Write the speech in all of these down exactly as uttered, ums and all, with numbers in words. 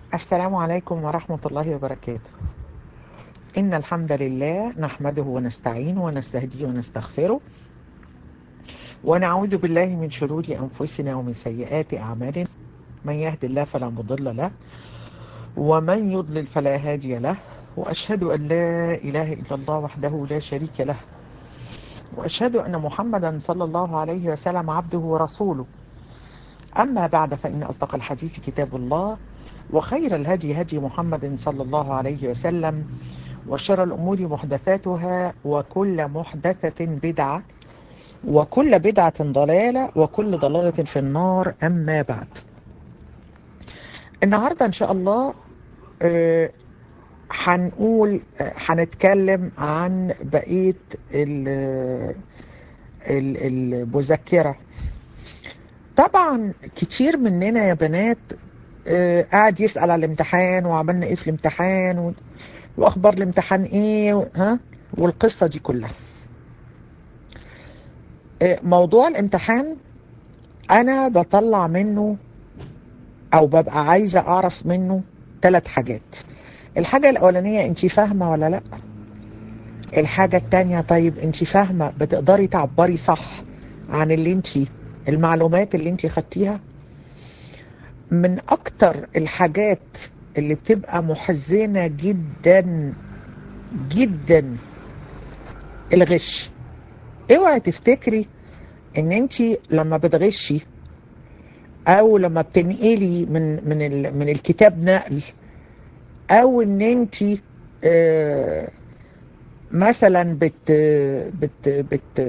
السلام عليكم ورحمة الله وبركاته. إن الحمد لله نحمده ونستعينه ونستهديه ونستغفره ونعوذ بالله من شرور أنفسنا ومن سيئات أعمالنا. من يهد الله فلا مضل له ومن يضلل فلا هادي له، وأشهد أن لا إله إلا الله وحده لا شريك له، وأشهد أن محمدا صلى الله عليه وسلم عبده ورسوله. أما بعد، فإن أصدق الحديث كتاب الله، وخير الهدي هدي محمد صلى الله عليه وسلم، وشر الأمور محدثاتها، وكل محدثة بدعة، وكل بدعة ضلالة، وكل ضلالة في النار. أما بعد، النهاردة إن شاء الله آه، هنقول آه، هنتكلم عن بقية ال- ال- المذكرة. طبعا كتير مننا يا بنات آه، قاعد يسأل على الامتحان، وعملنا ايه في الامتحان، و- واخبار الامتحان ايه، و- ها والقصة دي كلها. آه، موضوع الامتحان انا بطلع منه او ببقى عايزة اعرف منه ثلاث حاجات. الحاجة الاولانية، انت فاهمة ولا لا؟ الحاجة التانية، طيب انت فاهمة بتقدري تعبري صح عن اللي انت المعلومات اللي انت خدتيها؟ من اكتر الحاجات اللي بتبقى محزنة جدا جدا الغش. اوعي تفتكري ان انت لما بتغشي او لما بتنقلي من من ال من الكتاب نقل، او ان انت آه مثلا بت بت بت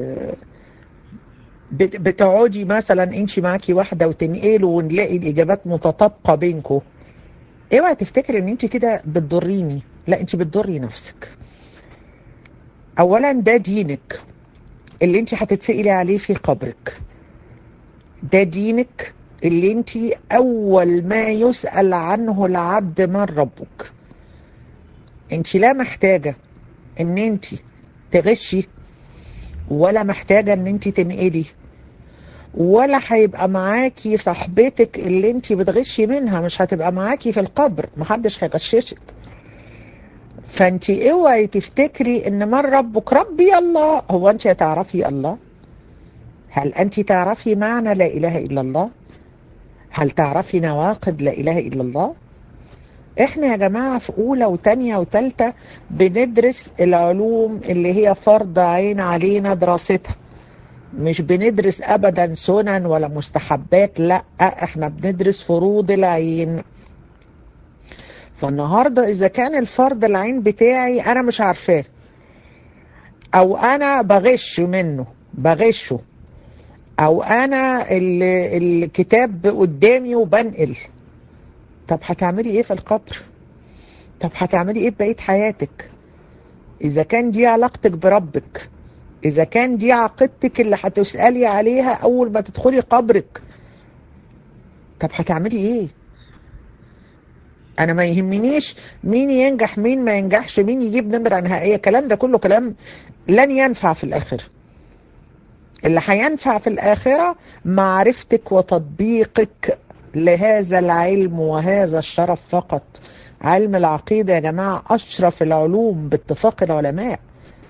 بت بتقعدي مثلا انت معاكي واحده وتنقلوا ونلاقي الاجابات متطابقه بينكم. اوعي تفتكري ان انت كده بتضريني، لا، انت بتضري نفسك. اولا ده دينك اللي انت هتتسألي عليه في قبرك. ده دينك اللي انت اول ما يسأل عنه العبد من ربك. انت لا محتاجة ان انت تغشي، ولا محتاجة ان انت تنقلي، ولا هيبقى معاكي صاحبتك اللي انت بتغشي منها، مش هتبقى معاكي في القبر، محدش هيغششك. فانت اوعي تفتكري ان من ربك ربي الله. هو انت هتعرفي الله؟ هل انت تعرفي معنى لا اله الا الله؟ هل تعرفي نواقض لا اله الا الله؟ احنا يا جماعة في اولى وتانية وتالتة بندرس العلوم اللي هي فرض عين علينا دراستها. مش بندرس ابدا سنن ولا مستحبات، لا، احنا بندرس فروض العين. فالنهاردة اذا كان الفرض العين بتاعي انا مش عارفاه، او انا بغش منه بغشه، او انا ال- الكتاب قدامي وبنقل، طب هتعملي ايه في القبر؟ طب هتعملي ايه ببقية حياتك؟ اذا كان دي علاقتك بربك، اذا كان دي عقيدتك اللي هتسألي عليها اول ما تدخلي قبرك، طب هتعملي ايه؟ انا ما يهمنيش مين ينجح مين ما ينجحش، مين يجيب نمرة نهائية، الكلام ده كله كلام لن ينفع في الاخرة. اللي هينفع في الاخرة معرفتك وتطبيقك لهذا العلم وهذا الشرف فقط. علم العقيدة يا جماعة اشرف العلوم باتفاق العلماء.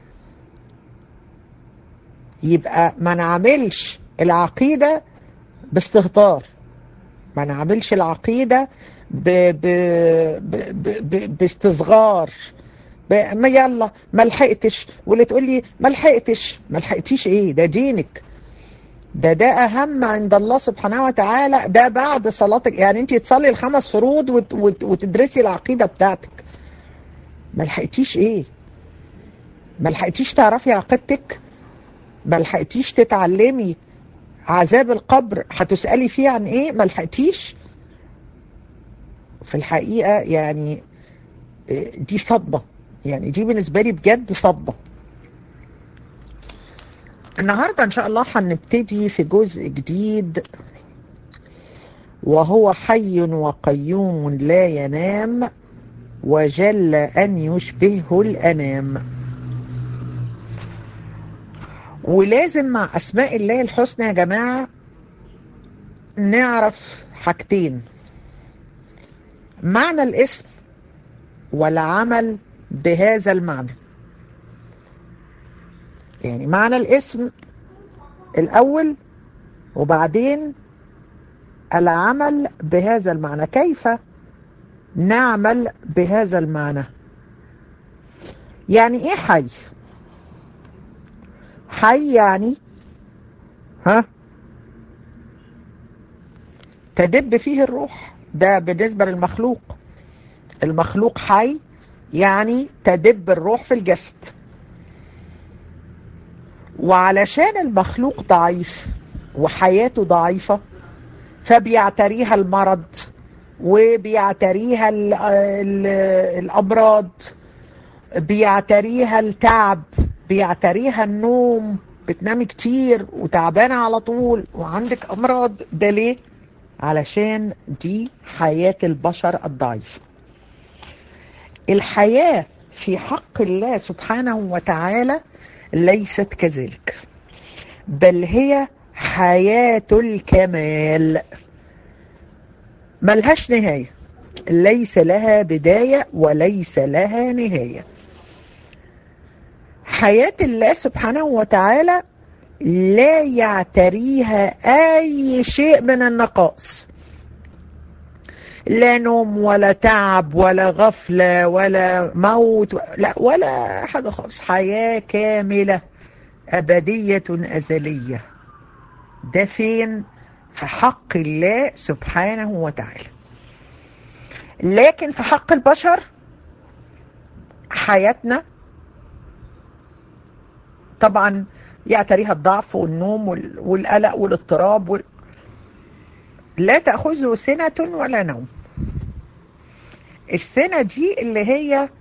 يبقى ما نعملش العقيدة باستهتار، ما نعملش العقيدة ب... ب... ب... ب... ب... باستصغار، ب... ما يلا ما لحقتش، واللي تقول لي ما لحقتش، ما لحقتيش ايه؟ ده دينك، ده ده اهم عند الله سبحانه وتعالى. ده بعد صلاتك، يعني انت تصلي الخمس فروض وت... وت... وتدرسي العقيدة بتاعتك. ما لحقتيش ايه؟ ما لحقتيش تعرفي عقيدتك؟ ما لحقتيش تتعلمي عذاب القبر هتسألي فيه عن ايه؟ ما لحقتيش؟ في الحقيقة يعني دي صدمة، يعني دي بالنسبة لي بجد صدمة. النهاردة ان شاء الله هنبتدي في جزء جديد، وهو حي وقيوم لا ينام، وجل ان يشبهه الانام. ولازم مع اسماء الله الحسنى يا جماعة نعرف حاجتين. معنى الاسم والعمل بهذا المعنى. يعني معنى الاسم الأول وبعدين العمل بهذا المعنى. كيف نعمل بهذا المعنى؟ يعني ايه حي؟ حي يعني ها تدب فيه الروح. ده بالنسبة للمخلوق. المخلوق حي يعني تدب الروح في الجسد. وعلشان المخلوق ضعيف وحياته ضعيفة فبيعتريها المرض وبيعتريها ال ال الأمراض، بيعتريها التعب، بيعتريها النوم، بتنامي كتير وتعبانة على طول وعندك أمراض. ده ليه؟ علشان دي حياة البشر الضعيف. الحياة في حق الله سبحانه وتعالى ليست كذلك، بل هي حياة الكمال ملهاش نهاية، ليس لها بداية وليس لها نهاية. حياة الله سبحانه وتعالى لا يعتريها أي شيء من النقائص، لا نوم ولا تعب ولا غفلة ولا موت، لا ولا حاجة خالص. حياة كاملة أبدية أزلية. ده فين؟ في حق الله سبحانه وتعالى. لكن في حق البشر حياتنا طبعا يعتريها الضعف والنوم والقلق والاضطراب وال... لا تأخذه سنة ولا نوم. السنة دي اللي هي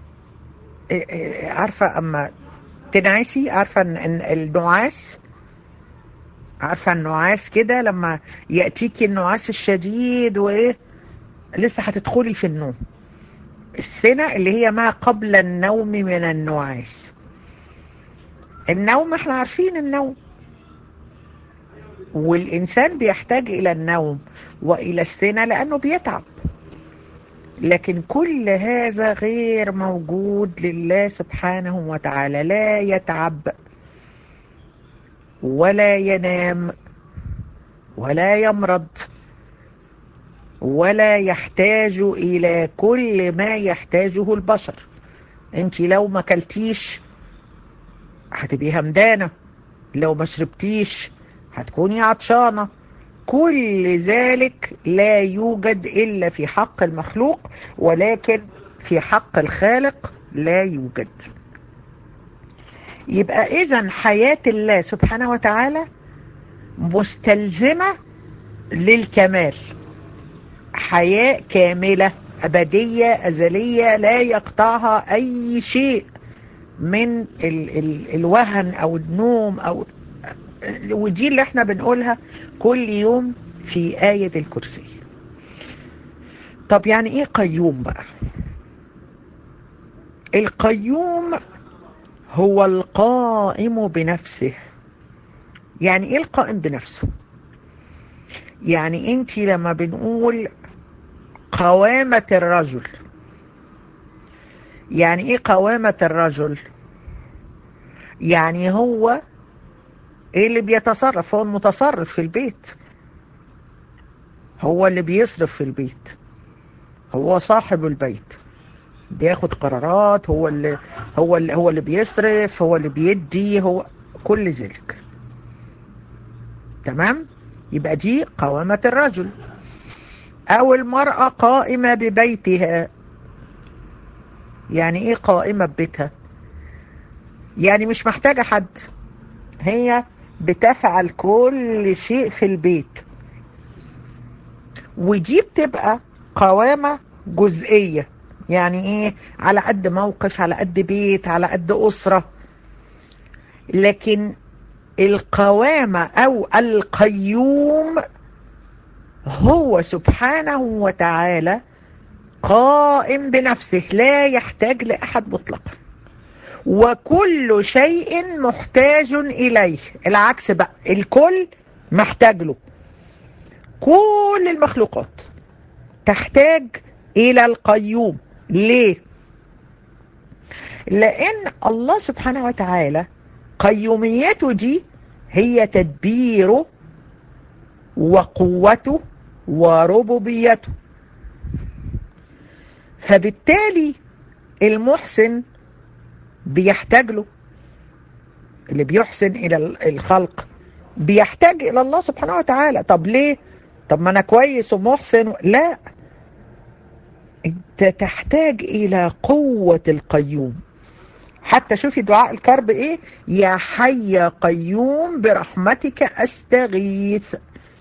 عارفة اما تنعسي، عارفة ان النعاس، عارفة النعاس كده لما يأتيكي النعاس الشديد وايه لسه هتدخلي في النوم. السنة اللي هي ما قبل النوم من النعاس. النوم احنا عارفين النوم، والإنسان بيحتاج إلى النوم وإلى السنة لأنه بيتعب، لكن كل هذا غير موجود لله سبحانه وتعالى. لا يتعب ولا ينام ولا يمرض ولا يحتاج إلى كل ما يحتاجه البشر. انت لو ما كلتيش هتبقي همدانة، لو ما شربتيش هتكوني عطشانة. كل ذلك لا يوجد إلا في حق المخلوق، ولكن في حق الخالق لا يوجد. يبقى إذن حياة الله سبحانه وتعالى مستلزمة للكمال، حياة كاملة أبدية أزلية لا يقطعها أي شيء من ال ال الوهن أو النوم أو، ودي اللي احنا بنقولها كل يوم في آية الكرسي. طب يعني ايه قيوم بقى؟ القيوم هو القائم بنفسه. يعني ايه القائم بنفسه؟ يعني انت لما بنقول قوامة الرجل، يعني ايه قوامة الرجل؟ يعني هو ايه اللي بيتصرف، هو المتصرف في البيت، هو اللي بيصرف في البيت، هو صاحب البيت، بياخد قرارات، هو اللي هو اللي هو اللي بيصرف، هو اللي بيدي، هو كل ذلك. تمام؟ يبقى دي قوامة الرجل. او المرأة قائمة ببيتها. يعني ايه قائمة ببيتها؟ يعني مش محتاجة حد، هي بتفعل كل شيء في البيت. ودي بتبقى قوامة جزئية. يعني ايه؟ على قد موقف، على قد بيت، على قد أسرة. لكن القوامة او القيوم هو سبحانه وتعالى قائم بنفسه، لا يحتاج لأحد مطلقا، وكل شيء محتاج إليه. العكس بقى، الكل محتاج له. كل المخلوقات تحتاج إلى القيوم. ليه؟ لأن الله سبحانه وتعالى قيوميته دي هي تدبيره وقوته وربوبيته. فبالتالي المحسن بيحتاج له، اللي بيحسن إلى الخلق بيحتاج إلى الله سبحانه وتعالى. طب ليه؟ طب ما أنا كويس ومحسن. لا، أنت تحتاج إلى قوة القيوم. حتى شوفي دعاء الكرب إيه؟ يا حي يا قيوم برحمتك أستغيث.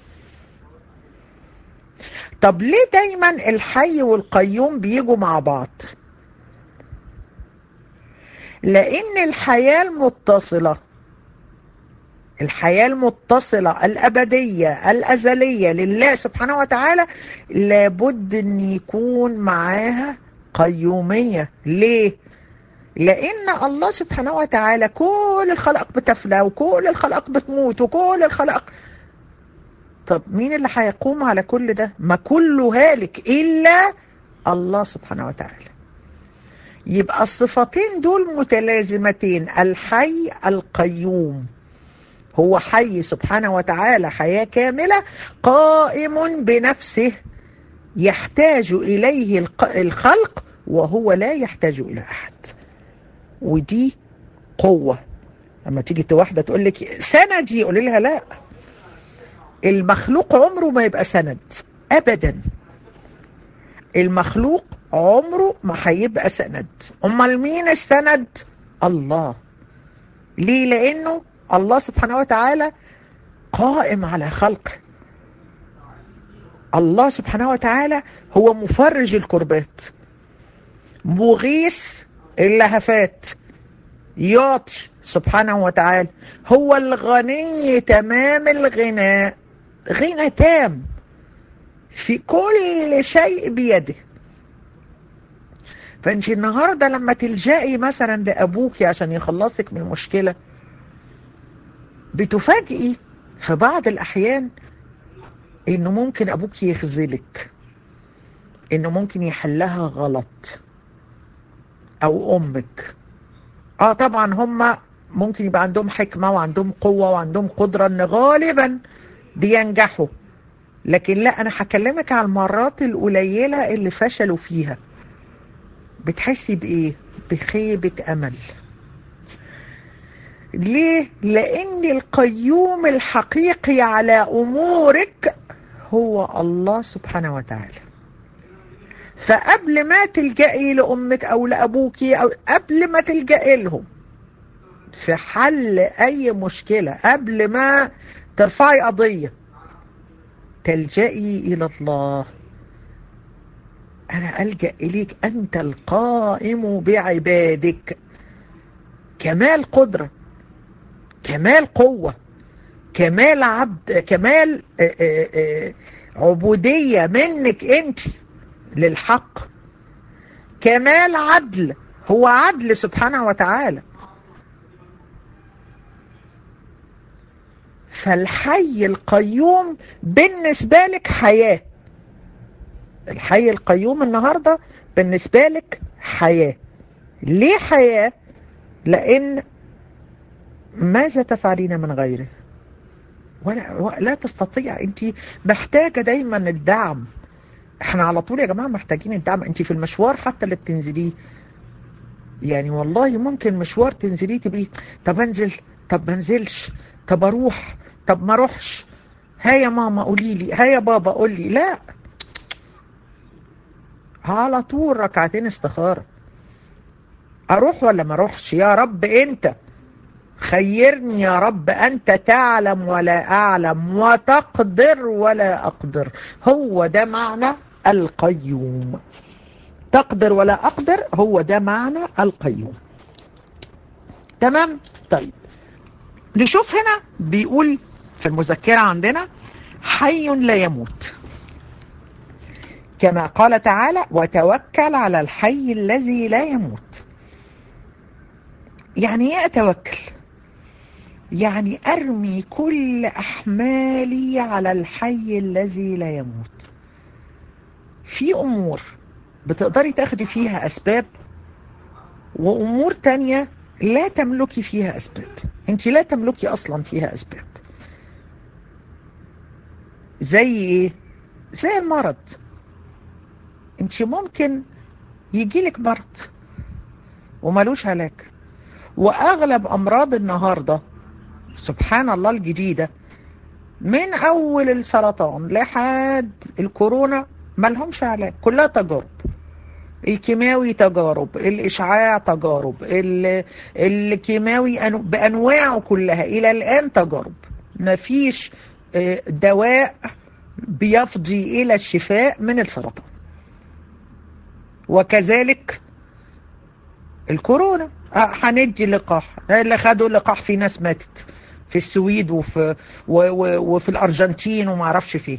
طب ليه دايما الحي والقيوم بيجوا مع بعض؟ لأن الحياة المتصلة، الحياة المتصلة الأبدية الأزلية لله سبحانه وتعالى لابد أن يكون معاها قيومية. ليه؟ لأن الله سبحانه وتعالى كل الخلق بتفنى وكل الخلق بتموت وكل الخلق، طب مين اللي هيقوم على كل ده؟ ما كله هالك إلا الله سبحانه وتعالى. يبقى الصفتين دول متلازمتين، الحي القيوم. هو حي سبحانه وتعالى حياة كاملة، قائم بنفسه يحتاج إليه الخلق وهو لا يحتاج إلى أحد. ودي قوة. لما تيجي واحدة تقول لك سندي، يقول لها لا، المخلوق عمره ما يبقى سند أبدا. المخلوق عمره ما هيبقى سند. أمال مين السند؟ الله. ليه؟ لأنه الله سبحانه وتعالى قائم على خلقه. الله سبحانه وتعالى هو مفرج الكربات، مغيث اللهفات، يعطي سبحانه وتعالى. هو الغني تمام الغناء، غنى تام في كل شيء بيده. فانت النهاردة لما تلجئي مثلا لأبوك عشان يخلصك من المشكلة، بتفاجئي في بعض الأحيان إنه ممكن أبوك يخذلك، إنه ممكن يحلها غلط، أو أمك. آه طبعا هم ممكن يبقى عندهم حكمة وعندهم قوة وعندهم قدرة إن غالبا بينجحوا، لكن لا، أنا هكلمك على المرات القليلة اللي فشلوا فيها. بتحسي بإيه؟ بخيبة أمل. ليه؟ لأن القيوم الحقيقي على أمورك هو الله سبحانه وتعالى. فقبل ما تلجئي لأمك أو لأبوك، أو قبل ما تلجئي لهم في حل أي مشكلة، قبل ما ترفعي قضية، تلجئي إلى الله. أنا ألجأ إليك، أنت القائم بعبادك. كمال قدرة، كمال قوة، كمال عبد، كمال عبودية منك أنت للحق، كمال عدل. هو عدل سبحانه وتعالى. فالحي القيوم بالنسبة لك حياة. الحي القيوم النهاردة بالنسبة لك حياة. ليه حياة؟ لأن ماذا تفعلين من غيره؟ ولا لا تستطيع. انت محتاجة دايما الدعم. احنا على طول يا جماعة محتاجين الدعم. انت في المشوار حتى اللي بتنزليه، يعني والله ممكن مشوار تنزليه تبقي طب انزل، طب ما انزلش، طب اروح، طب ما اروحش، ها يا ماما قولي لي، ها يا بابا قول لي. لا، على طول ركعتين استخارة. اروح ولا ما اروحش؟ يا رب انت خيرني، يا رب أنت تعلم ولا أعلم وتقدر ولا أقدر. هو ده معنى القيوم. تقدر ولا أقدر، هو ده معنى القيوم. تمام؟ طيب نشوف هنا بيقول في المذكرة عندنا حي لا يموت، كما قال تعالى وتوكل على الحي الذي لا يموت. يعني ايه اتوكل؟ يعني أرمي كل أحمالي على الحي الذي لا يموت. في أمور بتقدري تاخدي فيها أسباب، وأمور تانية لا تملكي فيها أسباب. انت لا تملكي أصلا فيها أسباب. زي ايه؟ زي المرض. انت ممكن يجيلك مرض وملوش علاج، وأغلب أمراض النهاردة سبحان الله الجديدة، من أول السرطان لحد الكورونا ملهمش علاج، كلها تجارب. الكيماوي تجارب، الإشعاع تجارب، الكيماوي بأنواعه كلها إلى الآن تجارب. مفيش دواء بيفضي إلى الشفاء من السرطان. وكذلك الكورونا، هندي لقاح، اللي خدوا لقاح في ناس ماتت في السويد وفي, وفي الأرجنتين وما عرفش فيه.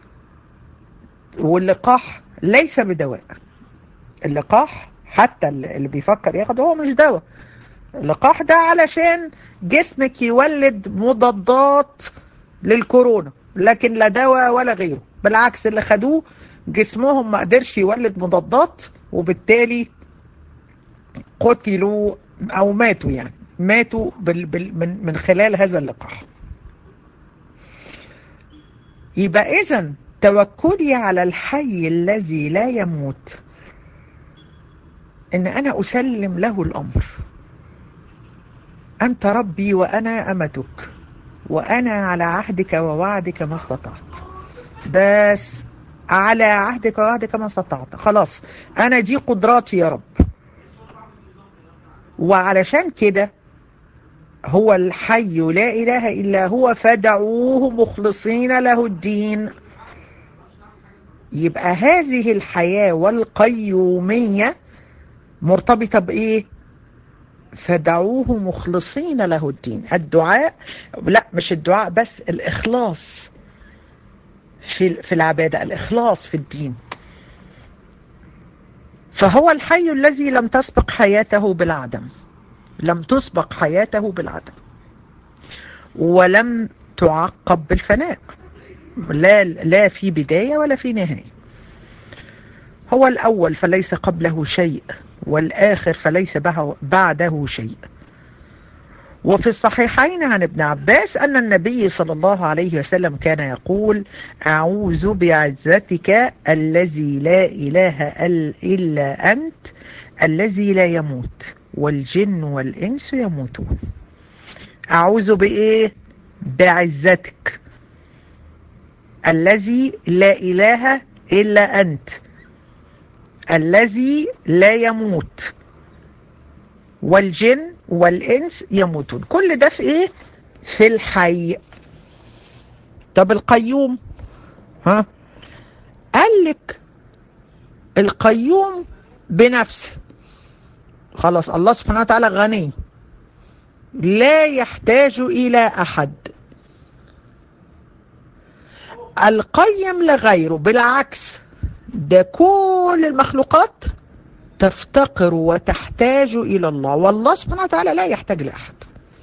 واللقاح ليس بدواء. اللقاح حتى اللي بيفكر ياخده هو مش دواء. اللقاح ده علشان جسمك يولد مضادات للكورونا، لكن لا دواء ولا غيره. بالعكس، اللي خدوه جسمهم ما قدرش يولد مضادات، وبالتالي قتلوا او ماتوا، يعني ماتوا بال بال من, من خلال هذا اللقاح. يبقى اذن توكلي على الحي الذي لا يموت، ان انا اسلم له الامر. انت ربي وانا امتك، وانا على عهدك ووعدك ما استطعت. بس على عهدك ووعدك ما استطعت، خلاص انا دي قدراتي يا رب. وعلشان كده هو الحي لا اله الا هو فادعوه مخلصين له الدين. يبقى هذه الحياة والقيومية مرتبطة بايه؟ فدعوه مخلصين له الدين. الدعاء، لا مش الدعاء بس، الإخلاص في في العبادة، الإخلاص في الدين. فهو الحي الذي لم تسبق حياته بالعدم، لم تسبق حياته بالعدم، ولم تعقب بالفناء، لا لا في بداية ولا في نهاية. هو الأول فليس قبله شيء، والآخر فليس بعده شيء. وفي الصحيحين عن ابن عباس أن النبي صلى الله عليه وسلم كان يقول: أعوذ بعزتك الذي لا إله إلا أنت الذي لا يموت والجن والإنس يموتون. أعوذ بإيه؟ بعزتك الذي لا إله إلا أنت الذي لا يموت والجن والإنس يموتون. كل ده في إيه؟ في الحي. طب القيوم، ها؟ قال لك القيوم بنفسه. خلاص الله سبحانه وتعالى غني، لا يحتاج إلى أحد. القيم لغيره، بالعكس ده كل المخلوقات تفتقر وتحتاج إلى الله، والله سبحانه وتعالى لا يحتاج لأحد.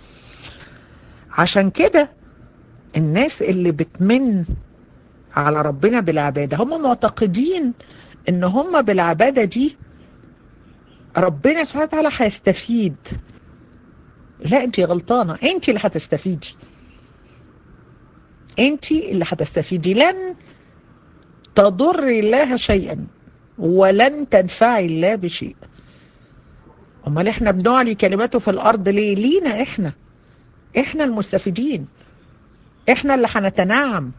عشان كده الناس اللي بتمن على ربنا بالعبادة هم معتقدين ان هم بالعبادة دي ربنا سبحانه وتعالى هيستفيد. لا، انت غلطانة، انت اللي هتستفيدي، انت اللي هتستفيدي. لن تضر الله شيئا ولن تنفعي الله بشيء. امال احنا بنعلي كلماته في الارض ليه؟ لينا احنا، احنا المستفيدين، احنا اللي هنتنعم.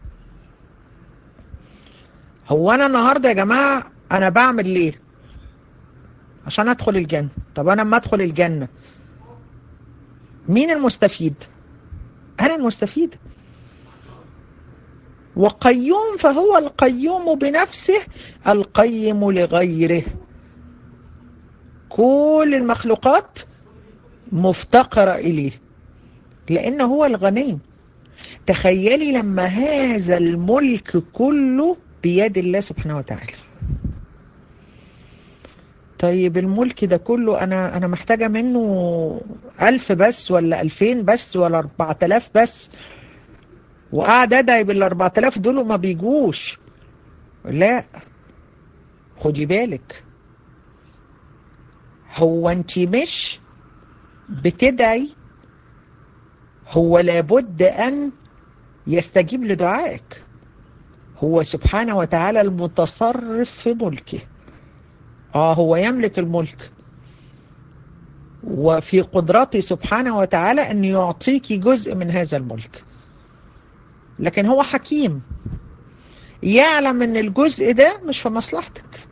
هو انا النهارده يا جماعه انا بعمل ليه؟ عشان ادخل الجنه. طب انا لما ادخل الجنه مين المستفيد؟ انا المستفيد. وقيوم فهو القيوم بنفسه القيم لغيره. كل المخلوقات مفتقرة إليه لأنه هو الغني. تخيلي لما هذا الملك كله بيد الله سبحانه وتعالى. طيب الملك ده كله أنا أنا محتاجة منه ألف بس ولا ألفين بس ولا أربعة آلاف بس، وقاعد أدعي بالأربعة آلاف دول وما بيجوش. لا، خدي بالك هو انت مش بتدعي، هو لابد ان يستجيب لدعائك. هو سبحانه وتعالى المتصرف في ملكه. اه هو يملك الملك، وفي قدرته سبحانه وتعالى ان يعطيك جزء من هذا الملك، لكن هو حكيم يعلم ان الجزء ده مش في مصلحتك،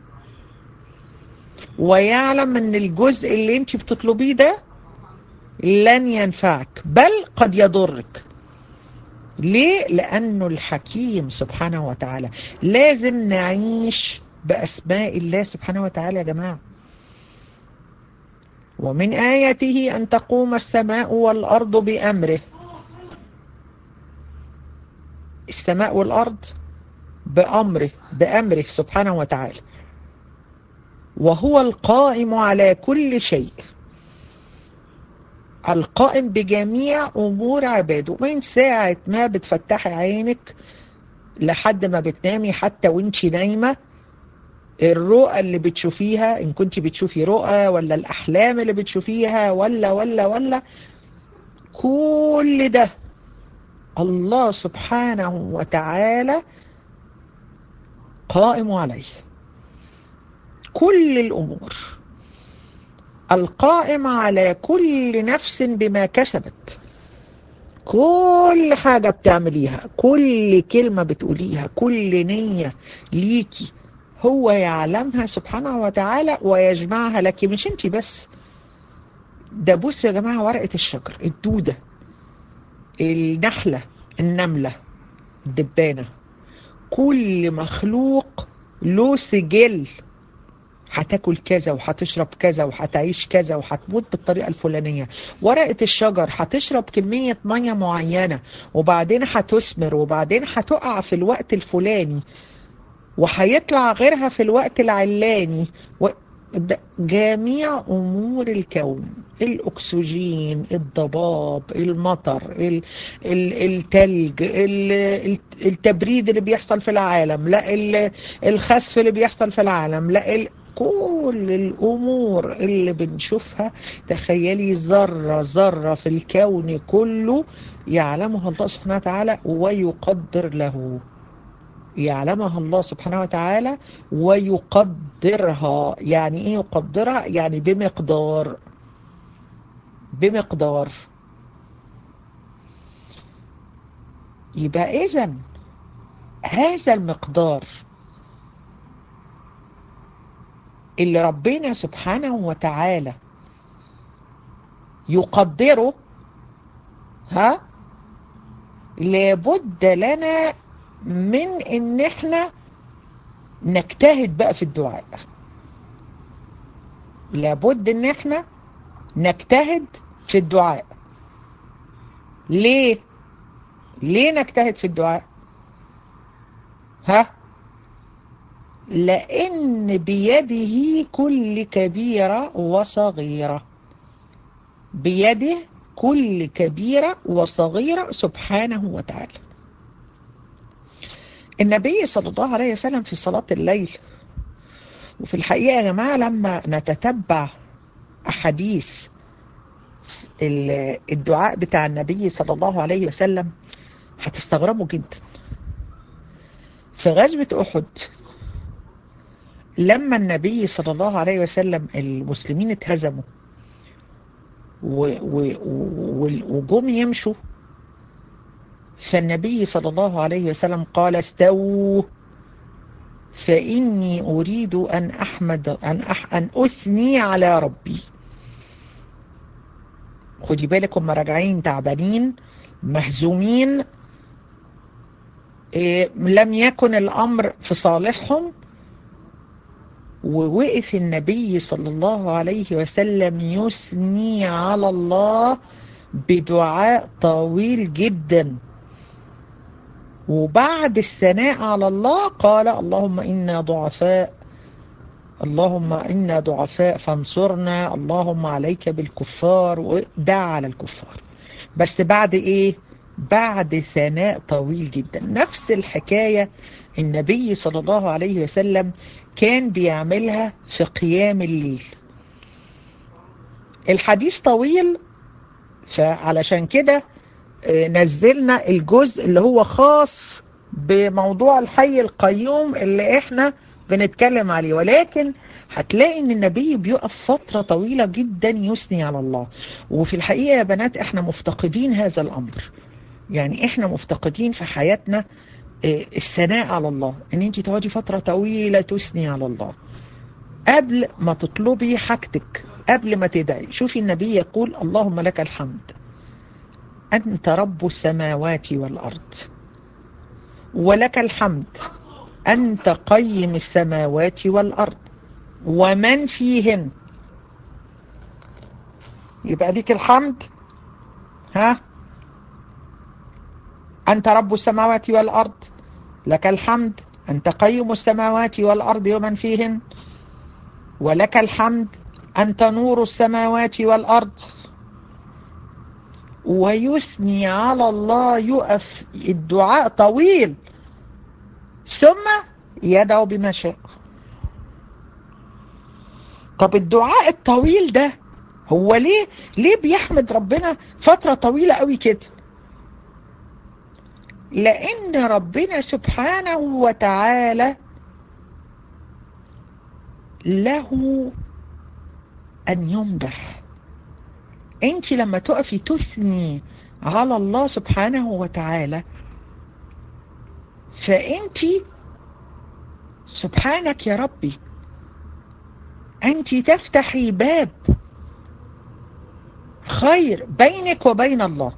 ويعلم ان الجزء اللي انت بتطلبيه ده لن ينفعك بل قد يضرك. ليه؟ لأنه الحكيم سبحانه وتعالى. لازم نعيش بأسماء الله سبحانه وتعالى يا جماعة. ومن آياته أن تقوم السماء والأرض بأمره. السماء والأرض بأمره، بأمره سبحانه وتعالى. وهو القائم على كل شيء، القائم بجميع أمور عباده، من ساعة ما بتفتحي عينك لحد ما بتنامي، حتى وانت نايمة. الرؤى اللي بتشوفيها، إن كنت بتشوفي رؤى ولا الأحلام اللي بتشوفيها ولا ولا ولا كل ده الله سبحانه وتعالى قائم عليه. كل الأمور، القائم على كل نفس بما كسبت. كل حاجة بتعمليها، كل كلمة بتقوليها، كل نية ليكي هو يعلمها سبحانه وتعالى ويجمعها لك. مش انت بس، ده بص يا جماعة، ورقة الشجر، الدودة، النحلة، النملة، الدبانة، كل مخلوق له سجل. هتاكل كذا وهتشرب كذا وهتعيش كذا وهتموت بالطريقة الفلانية. ورقة الشجر هتشرب كمية مية معينة، وبعدين هتثمر، وبعدين هتقع في الوقت الفلاني، وهيطلع غيرها في الوقت العلاني. و... جميع أمور الكون، الأكسجين، الضباب، المطر، ال... ال... التلج، ال... التبريد اللي بيحصل في العالم، لا ال... الخسف اللي بيحصل في العالم، لا ال... كل الأمور اللي بنشوفها. تخيلي ذرة ذرة في الكون كله يعلمها الله سبحانه وتعالى ويقدر له. يعلمها الله سبحانه وتعالى ويقدرها. يعني ايه يقدرها؟ يعني بمقدار، بمقدار. يبقى اذن هذا المقدار اللي ربنا سبحانه وتعالى يقدره، ها، لابد لنا من ان احنا نجتهد بقى في الدعاء. لابد ان احنا نجتهد في الدعاء. ليه؟ ليه نجتهد في الدعاء؟ ها؟ لأن بيده كل كبيرة وصغيرة. بيده كل كبيرة وصغيرة سبحانه وتعالى. النبي صلى الله عليه وسلم في صلاة الليل، وفي الحقيقة يا جماعة لما نتتبع أحاديث الدعاء بتاع النبي صلى الله عليه وسلم هتستغربوا جدا. في غزوة أحد لما النبي صلى الله عليه وسلم المسلمين اتهزموا وجم يمشوا، فالنبي صلى الله عليه وسلم قال: استووا فإني أريد أن أحمد أن, أح أن أثني على ربي. خدي بالك، هم راجعين تعبانين مهزومين، إيه لم يكن الأمر في صالحهم، ووقف النبي صلى الله عليه وسلم يثني على الله بدعاء طويل جدا. وبعد الثناء على الله قال: اللهم إنا ضعفاء، اللهم إنا ضعفاء فانصرنا، اللهم عليك بالكفار. ودعا على الكفار، بس بعد إيه؟ بعد ثناء طويل جدا. نفس الحكاية النبي صلى الله عليه وسلم كان بيعملها في قيام الليل. الحديث طويل، فعلشان كده نزلنا الجزء اللي هو خاص بموضوع الحي القيوم اللي احنا بنتكلم عليه، ولكن هتلاقي ان النبي بيقف فترة طويلة جدا يثني على الله. وفي الحقيقة يا بنات احنا مفتقدين هذا الامر، يعني احنا مفتقدين في حياتنا الثناء على الله، ان انت تقعدي فترة طويلة تثني على الله قبل ما تطلبي حاجتك، قبل ما تدعي. شوفي النبي يقول اللهم لك الحمد أنت رب السماوات والأرض، ولك الحمد أنت قيم السماوات والأرض ومن فيهن. يبقى ليك الحمد، ها، أنت رب السماوات والأرض، لك الحمد أنت قيم السماوات والأرض ومن فيهن، ولك الحمد أنت نور السماوات والأرض. ويثني على الله، يقف الدعاء طويل ثم يدعو بما شاء. طب الدعاء الطويل ده هو ليه ليه بيحمد ربنا فترة طويلة قوي كده؟ لأن ربنا سبحانه وتعالى له أن يمدح. انت لما تقفي تثني على الله سبحانه وتعالى، فانت سبحانك يا ربي انت تفتحي باب خير بينك وبين الله.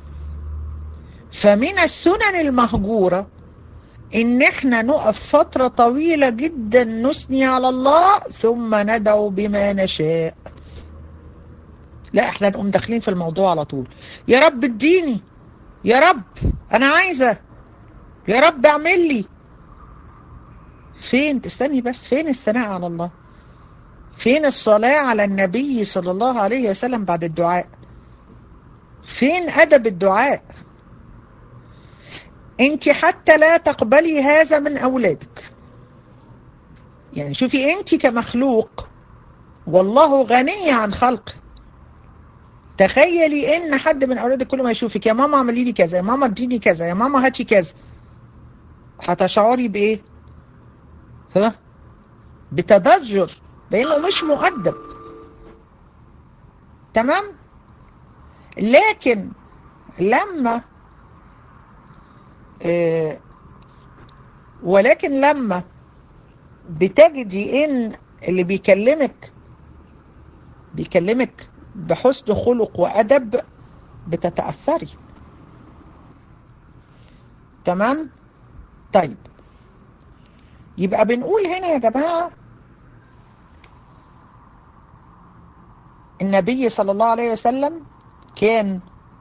فمن السنن المهجورة ان احنا نقف فترة طويلة جدا نثني على الله ثم ندعو بما نشاء. لا، احنا نقوم داخلين في الموضوع على طول، يا رب اديني، يا رب انا عايزة، يا رب اعمل لي. فين؟ تستني بس، فين الثناء على الله؟ فين الصلاة على النبي صلى الله عليه وسلم بعد الدعاء؟ فين أدب الدعاء؟ انت حتى لا تقبلي هذا من أولادك. يعني شوفي انت كمخلوق والله غني عن خلقه، تخيلي ان حد من أولادك كل ما يشوفك يا ماما اعملي لي كذا، يا ماما اديني كذا، يا ماما هاتي كذا، هتشعري بإيه؟ ها؟ بتضجر، بأنه مش مؤدب. تمام؟ لكن لما آه ولكن لما بتجدي ان اللي بيكلمك بيكلمك بحسن خلق وأدب بتتأثري. تمام؟ طيب، يبقى بنقول هنا يا جماعة النبي صلى الله عليه وسلم كان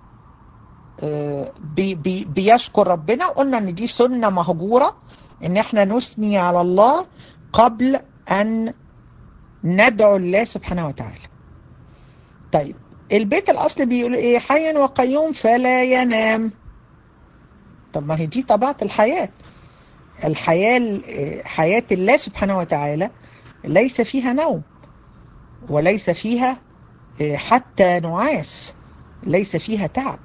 بي بي بيشكر ربنا. قلنا ان دي سنة مهجورة ان احنا نثني على الله قبل ان ندعو الله سبحانه وتعالى. طيب، البيت الاصلي بيقول ايه؟ حي وقيوم فلا ينام. طب ما هي دي طبيعة الحياة. الحياة حياة الله سبحانه وتعالى ليس فيها نوم، وليس فيها حتى نعاس، ليس فيها تعب.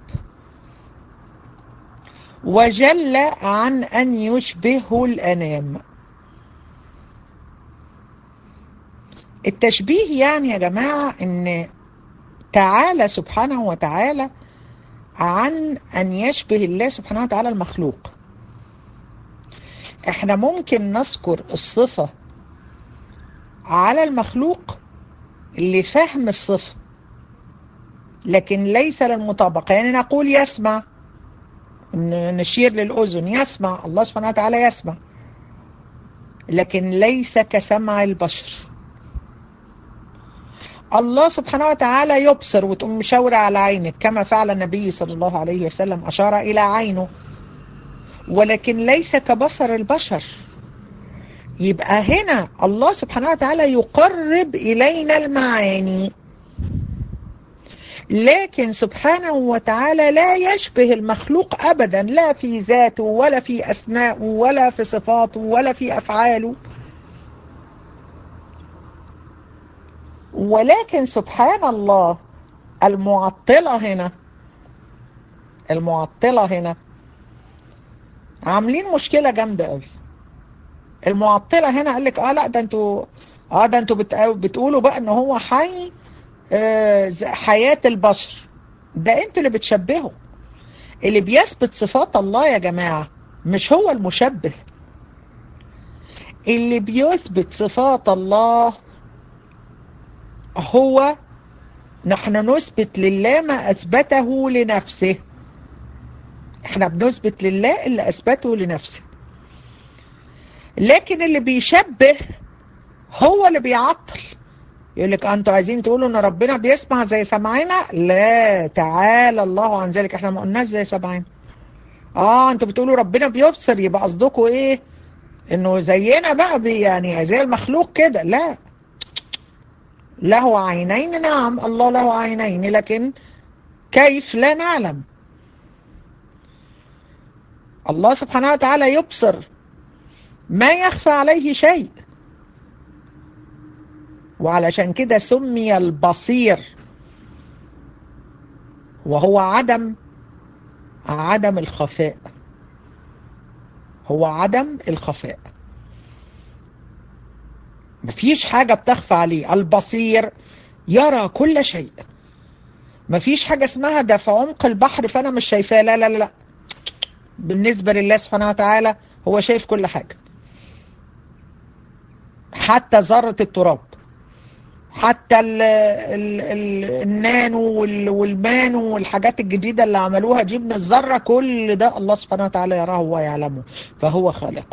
وجل عن أن يشبهه الأنام. التشبيه يعني يا جماعة ان تعالى سبحانه وتعالى عن أن يشبه الله سبحانه وتعالى المخلوق. احنا ممكن نذكر الصفة على المخلوق لفهم الصفة، لكن ليس للمطابقة. يعني نقول يسمع، نشير للأذن، يسمع، الله سبحانه وتعالى يسمع، لكن ليس كسمع البشر. الله سبحانه وتعالى يبصر، وتقوم مشاورة على عينك كما فعل النبي صلى الله عليه وسلم، أشار إلى عينه، ولكن ليس كبصر البشر. يبقى هنا الله سبحانه وتعالى يقرب إلينا المعاني، لكن سبحانه وتعالى لا يشبه المخلوق أبدا، لا في ذاته ولا في أسمائه ولا في صفاته ولا في أفعاله. ولكن سبحان الله المعطلة هنا المعطلة هنا عاملين مشكلة جامدة قوي. المعطلة هنا قال لك اه لا ده انتوا اه ده انتوا بتقولوا بقى ان هو حي آه حياة البشر. ده انتوا اللي بتشبهوا. اللي بيثبت صفات الله يا جماعة مش هو المشبه. اللي بيثبت صفات الله هو نحن نثبت لله ما أثبته لنفسه. احنا بنثبت لله اللي أثبته لنفسه. لكن اللي بيشبه هو اللي بيعطل. يقول لك انتوا عايزين تقولوا ان ربنا بيسمع زي سمعنا؟ لا، تعالى الله عن ذلك، احنا ما قلناش زي سمعنا. اه انتوا بتقولوا ربنا بيبصر، يبقى قصدكم ايه؟ انه زينا بقى بي يعني زي المخلوق كده؟ لا، له عينين، نعم الله له عينين، لكن كيف لا نعلم. الله سبحانه وتعالى يبصر، ما يخفى عليه شيء. وعلشان كده سمي البصير، وهو عدم عدم الخفاء. هو عدم الخفاء، مفيش حاجة بتخفى عليه. البصير يرى كل شيء. مفيش حاجة اسمها ده في عمق البحر فأنا مش شايفاه. لا لا لا، بالنسبة لله سبحانه وتعالى هو شايف كل حاجة، حتى ذرة التراب، حتى ال ال ال النانو والمانو والحاجات الجديدة اللي عملوها دي من الذرة، كل ده الله سبحانه وتعالى يراه ويعلمه، فهو خالقه.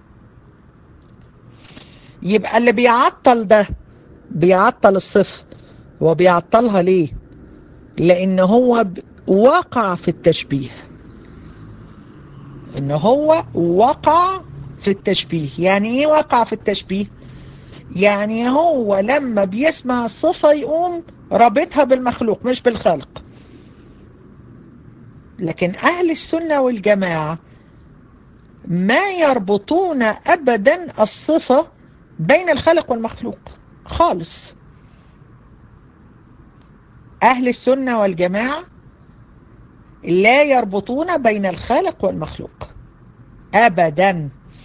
يبقى اللي بيعطل ده بيعطل الصفة. وبيعطلها ليه؟ لأن هو وقع في التشبيه. إن هو وقع في التشبيه. يعني إيه وقع في التشبيه؟ يعني هو لما بيسمع الصفة يقوم رابطها بالمخلوق مش بالخالق. لكن أهل السنة والجماعة ما يربطون أبدا الصفة بين الخالق والمخلوق خالص. أهل السنة والجماعة لا يربطون بين الخالق والمخلوق أبدا.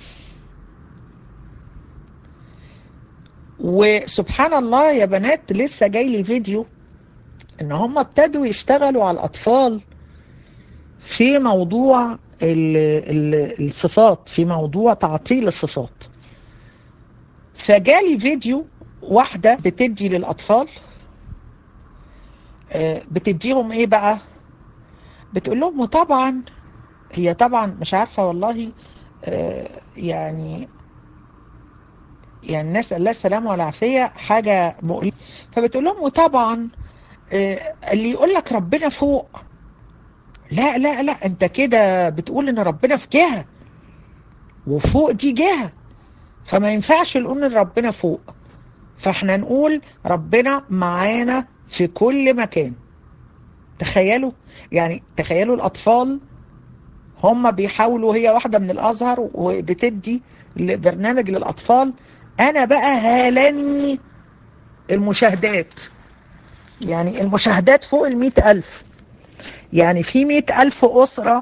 وسبحان الله يا بنات، لسه جاي لي فيديو ان هم ابتدوا يشتغلوا على الأطفال في موضوع ال ال الصفات، في موضوع تعطيل الصفات. فجالي فيديو واحدة بتدي للأطفال، بتديهم ايه بقى؟ بتقول لهم، وطبعا هي طبعا مش عارفة والله يعني يعني نسأل الله السلامة والعافية، حاجة مؤلمة. فبتقول لهم وطبعا اللي يقول لك ربنا فوق، لا لا لا، انت كده بتقول ان ربنا في جهة وفوق دي جهة، فما ينفعش نقول ان ربنا فوق. فاحنا نقول ربنا معانا في كل مكان. تخيلوا يعني، تخيلوا الأطفال هم بيحاولوا، هي واحدة من الأزهر وبتدي برنامج للأطفال. أنا بقى هالني المشاهدات، يعني المشاهدات فوق المئة ألف. يعني في مئة ألف أسرة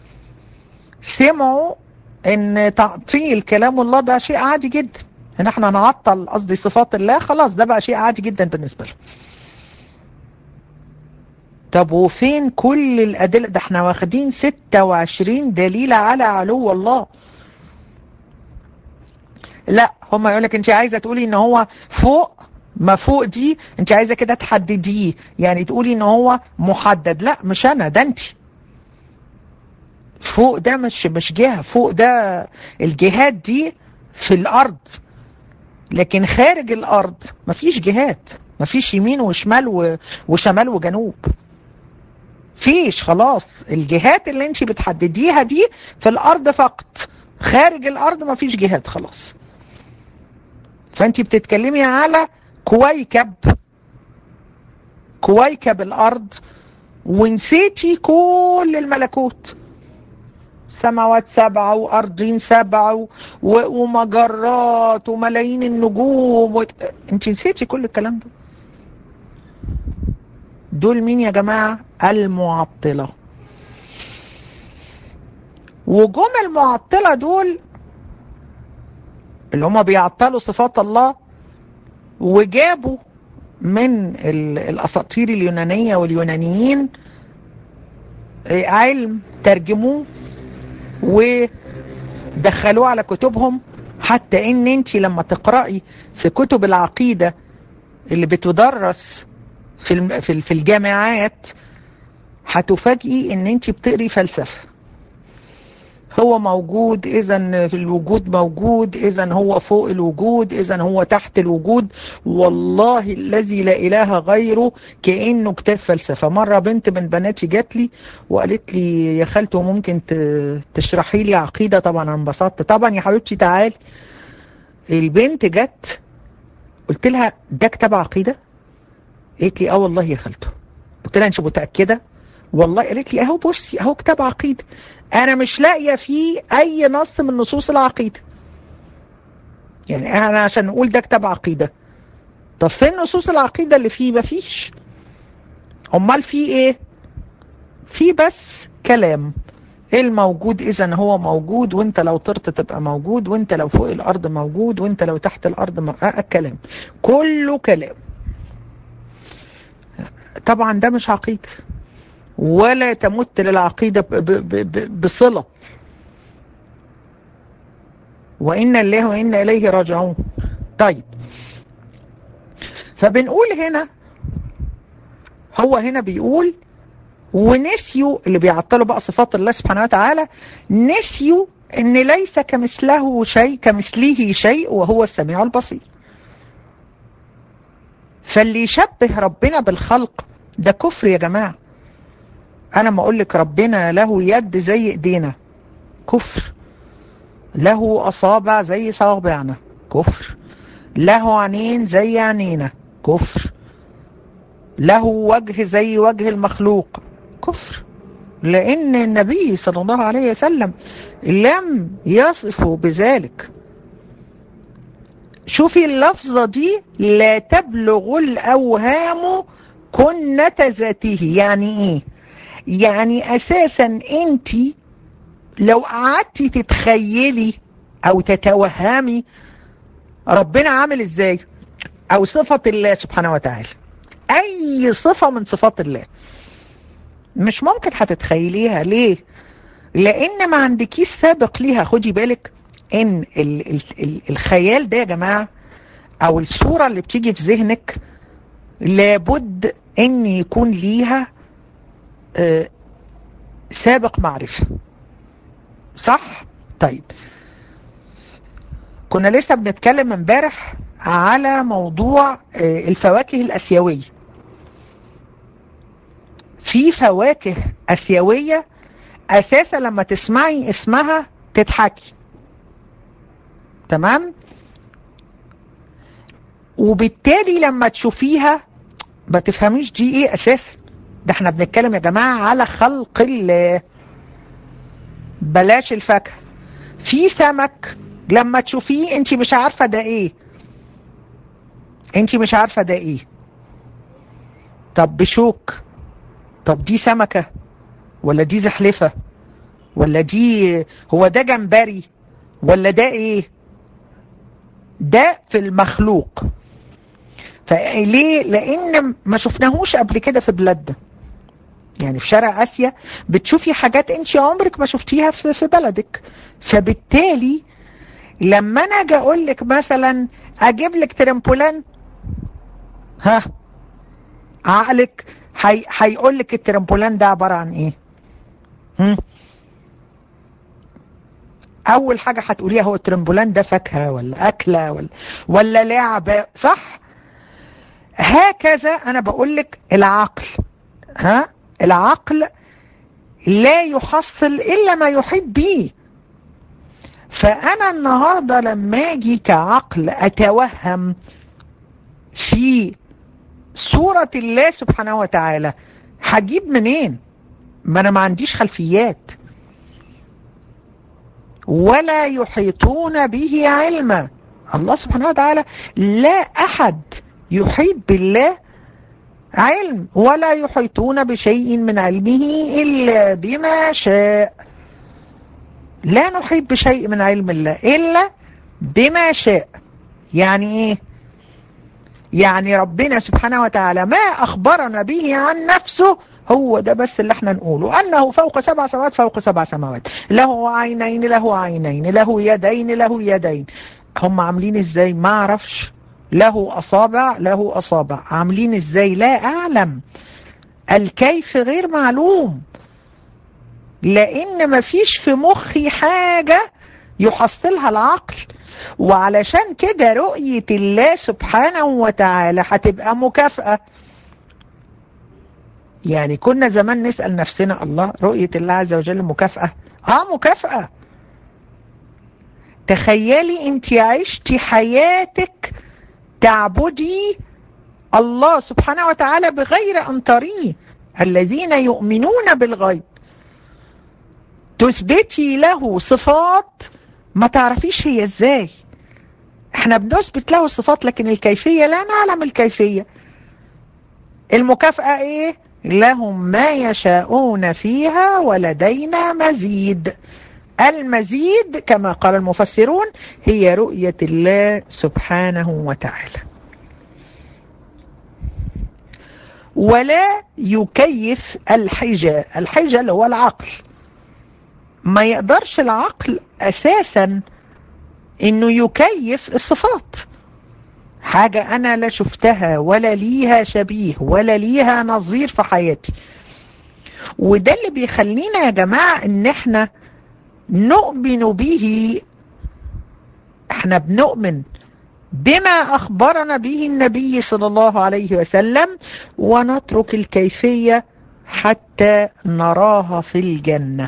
سمعوا ان تعطيل كلام الله ده شيء عادي جدا، ان احنا نعطل قصدي صفات الله، خلاص ده بقى شيء عادي جدا بالنسبة لهم. طب وفين كل الأدلة؟ ده احنا واخدين ستة وعشرين دليل على علو الله. لا، هم يقولك انت عايزة تقولي ان هو فوق، ما فوق دي انت عايزة كده تحدديه، يعني تقولي ان هو محدد. لا مش انا، ده انت. فوق ده مش مش جهة، فوق ده الجهات دي في الارض، لكن خارج الارض مفيش جهات، مفيش يمين وشمال وشمال وجنوب، فيش. خلاص الجهات اللي انت بتحدديها دي في الارض فقط، خارج الارض مفيش جهات خلاص. فانت بتتكلمي على كويكب كويكب الارض، ونسيتي كل الملكوت، سماوات سبعة وأرضين سبعة ومجرات وملايين النجوم و... انت نسيتي كل الكلام ده. دول مين يا جماعة؟ المعطلة. وجم المعطلة دول اللي هم بيعطلوا صفات الله، وجابوا من الأساطير اليونانية واليونانيين علم ترجموه ودخلوه على كتبهم، حتى ان انت لما تقرأي في كتب العقيدة اللي بتدرس في في الجامعات هتفاجئي ان انت بتقري فلسفة. هو موجود، اذا في الوجود موجود، اذا هو فوق الوجود، اذا هو تحت الوجود. والله الذي لا اله غيره كأنه كتاب فلسفة. مرة بنت من بناتي جات لي وقالت لي يا خالته ممكن تشرحي لي عقيدة؟ طبعا انا انبسطت. طبعا يا حبيبتي تعالي. البنت جت قلت لها ده كتاب عقيدة؟ قالت لي اه والله يا خالته. قلت لها انت متأكدة؟ والله. قالت لي اهو بصي اهو كتاب عقيدة، انا مش لاقيه فيه اي نص من نصوص العقيده. يعني انا عشان نقول ده كتاب عقيده، طب فين نصوص العقيده اللي فيه؟ مفيش. امال فيه ايه؟ فيه بس كلام. الموجود اذا هو موجود، وانت لو طرت تبقى موجود، وانت لو فوق الارض موجود، وانت لو تحت الارض م... آه كلام، كله كلام. طبعا ده مش عقيده، ولا تمت للعقيده ب... ب... ب... بصله. وإنا لله وإنا إليه راجعون. طيب، فبنقول هنا، هو هنا بيقول ونسيوا اللي بيعطلوا بقى صفات الله سبحانه وتعالى، نسيوا ان ليس كمثله شيء كمثله شيء وهو السميع البصير. فاللي يشبه ربنا بالخلق ده كفر يا جماعة. انا ما اقول لك ربنا له يد زي ايدينا، كفر. له اصابع زي صوابعنا، كفر. له عينين زي عينينا، كفر. له وجه زي وجه المخلوق، كفر. لان النبي صلى الله عليه وسلم لم يصفه بذلك. شوفي اللفظة دي، لا تبلغ الاوهام كنة ذاته. يعني ايه؟ يعني اساسا انت لو قعدتي تتخيلي او تتوهمي ربنا عامل ازاي، او صفة الله سبحانه وتعالى، اي صفة من صفات الله، مش ممكن هتتخيليها. ليه؟ لان ما عندكيش سابق ليها. خدي بالك ان ال ال ال الخيال ده يا جماعة، او الصورة اللي بتيجي في ذهنك، لابد ان يكون ليها آه سابق معرفة، صح؟ طيب، كنا لسه بنتكلم امبارح على موضوع الفواكه الآسيوية. في فواكه آسيوية أساسا لما تسمعي اسمها تضحكي، تمام؟ وبالتالي لما تشوفيها ما تفهميش دي ايه أساسا. ده احنا بنتكلم يا جماعة على خلق الله، بلاش الفاكهة. في سمك لما تشوفيه انت مش عارفة ده ايه، انت مش عارفة ده ايه. طب بشوك، طب دي سمكة ولا دي زحلفة ولا دي، هو ده جمبري ولا ده ايه؟ ده في المخلوق. فليه؟ لان ما شفناهوش قبل كده في بلادنا. يعني في شرق اسيا بتشوفي حاجات انت عمرك ما شفتيها في, في بلدك. فبالتالي لما انا اجي اقول لك مثلا اجيب لك ترمبولان، ها، عقلك هيقول لك الترمبولان ده عباره عن ايه؟ هم؟ اول حاجه هتقوليها هو الترمبولان ده فاكهه ولا اكله ولا ولا لعبه، صح؟ هكذا انا بقول لك العقل، ها، العقل لا يحصل الا ما يحيط به. فانا النهارده لما اجي كعقل اتوهم في صورة الله سبحانه وتعالى، هجيب منين؟ ما انا ما عنديش خلفيات. ولا يحيطون به علما. الله سبحانه وتعالى لا احد يحيط بالله علم، ولا يحيطون بشيء من علمه إلا بما شاء. لا نحيط بشيء من علم الله إلا بما شاء. يعني إيه؟ يعني ربنا سبحانه وتعالى ما أخبرنا به عن نفسه هو ده بس اللي احنا نقوله، أنه فوق سبع سماوات فوق سبع سماوات، له عينين له عينين، له يدين له يدين. هم عاملين ازاي؟ ما اعرفش. له أصابع له أصابع، عاملين ازاي؟ لا أعلم. الكيف غير معلوم، لأن مفيش في مخي حاجة يحصلها العقل. وعلشان كده رؤية الله سبحانه وتعالى هتبقى مكافأة. يعني كنا زمان نسأل نفسنا، الله رؤية الله عز وجل مكافأة؟ اه مكافأة. تخيلي انت عشتي حياتك تعبدي الله سبحانه وتعالى بغير أن تريه. الذين يؤمنون بالغيب، تثبتي له صفات ما تعرفيش هي ازاي. احنا بنثبت له الصفات لكن الكيفية لا نعلم الكيفية. المكافأة ايه؟ لهم ما يشاءون فيها ولدينا مزيد. المزيد كما قال المفسرون هي رؤية الله سبحانه وتعالى. ولا يكيف الحجة. الحجة اللي هو العقل. ما يقدرش العقل أساسا إنه يكيف الصفات. حاجة أنا لا شفتها ولا ليها شبيه ولا ليها نظير في حياتي. وده اللي بيخلينا يا جماعة إن احنا نؤمن به. احنا بنؤمن بما أخبرنا به النبي صلى الله عليه وسلم، ونترك الكيفية حتى نراها في الجنة.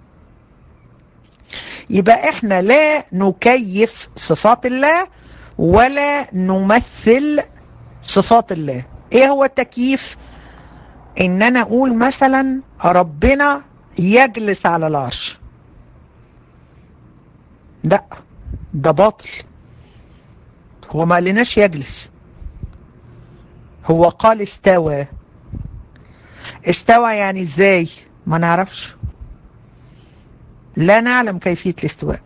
يبقى احنا لا نكيف صفات الله ولا نمثل صفات الله. ايه هو التكييف؟ ان انا اقول مثلا ربنا يجلس على العرش، لا ده باطل. هو ما قالناش يجلس، هو قال استوى. استوى يعني ازاي؟ ما نعرفش، لا نعلم كيفية الاستواء.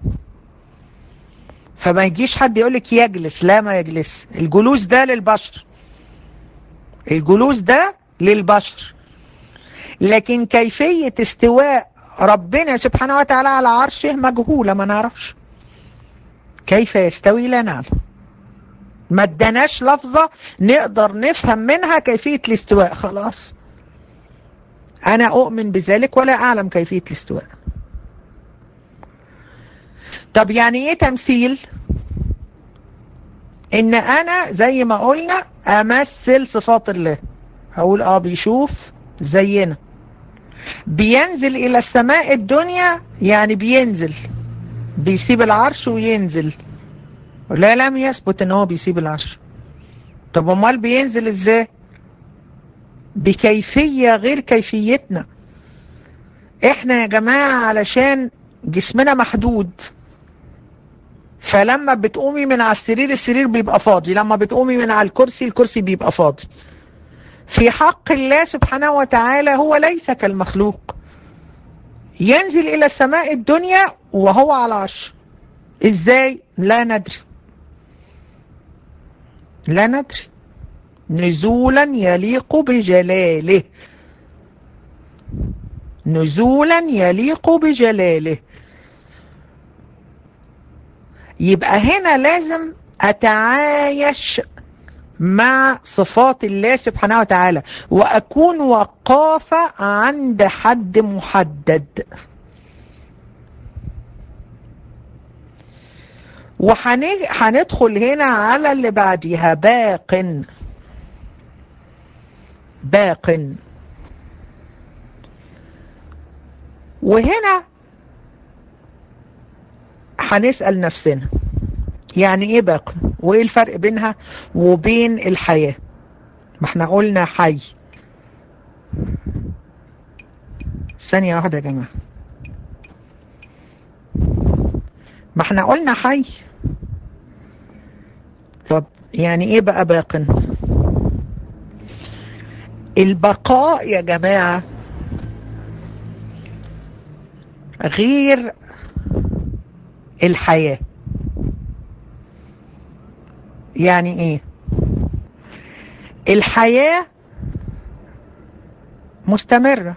فما يجيش حد يقولك يجلس، لا ما يجلس. الجلوس ده للبشر، الجلوس ده للبشر، لكن كيفية استواء ربنا سبحانه وتعالى على عرشه مجهولة، ما نعرفش كيف يستوي، لا نعلم. ما اداناش لفظة نقدر نفهم منها كيفية الاستواء. خلاص أنا أؤمن بذلك ولا أعلم كيفية الاستواء. طب يعني إيه تمثيل؟ إن أنا زي ما قلنا أمثل صفات الله. هقول آه بيشوف زينا، بينزل إلى السماء الدنيا، يعني بينزل بيسيب العرش وينزل. لا لم يثبت ان هو بيسيب العرش. طب امال بينزل ازاي؟ بكيفية غير كيفيتنا. احنا يا جماعة علشان جسمنا محدود، فلما بتقومي من على السرير السرير بيبقى فاضي، لما بتقومي من على الكرسي الكرسي بيبقى فاضي. في حق الله سبحانه وتعالى هو ليس كالمخلوق. ينزل الى السماء الدنيا وهو على العرش. ازاي؟ لا ندري، لا ندري. نزولا يليق بجلاله، نزولا يليق بجلاله. يبقى هنا لازم أتعايش مع صفات الله سبحانه وتعالى، وأكون وقافة عند حد محدد. وهندخل هنا على اللي بعديها، باق. باق. وهنا هنسأل نفسنا يعني ايه باق، وايه الفرق بينها وبين الحياة؟ ما احنا قلنا حي. ثانية واحدة يا جماعة، ما احنا قلنا حي. طب يعني ايه بقى باق؟ البقاء يا جماعة غير الحياة. يعني ايه؟ الحياة مستمرة،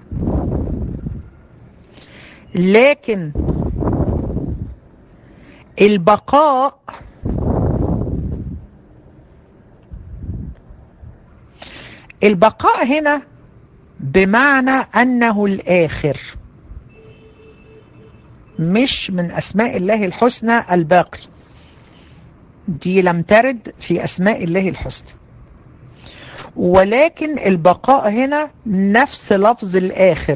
لكن البقاء البقاء هنا بمعنى أنه الآخر، مش من أسماء الله الحسنى الباقي، دي لم ترد في أسماء الله الحسنى، ولكن البقاء هنا نفس لفظ الآخر.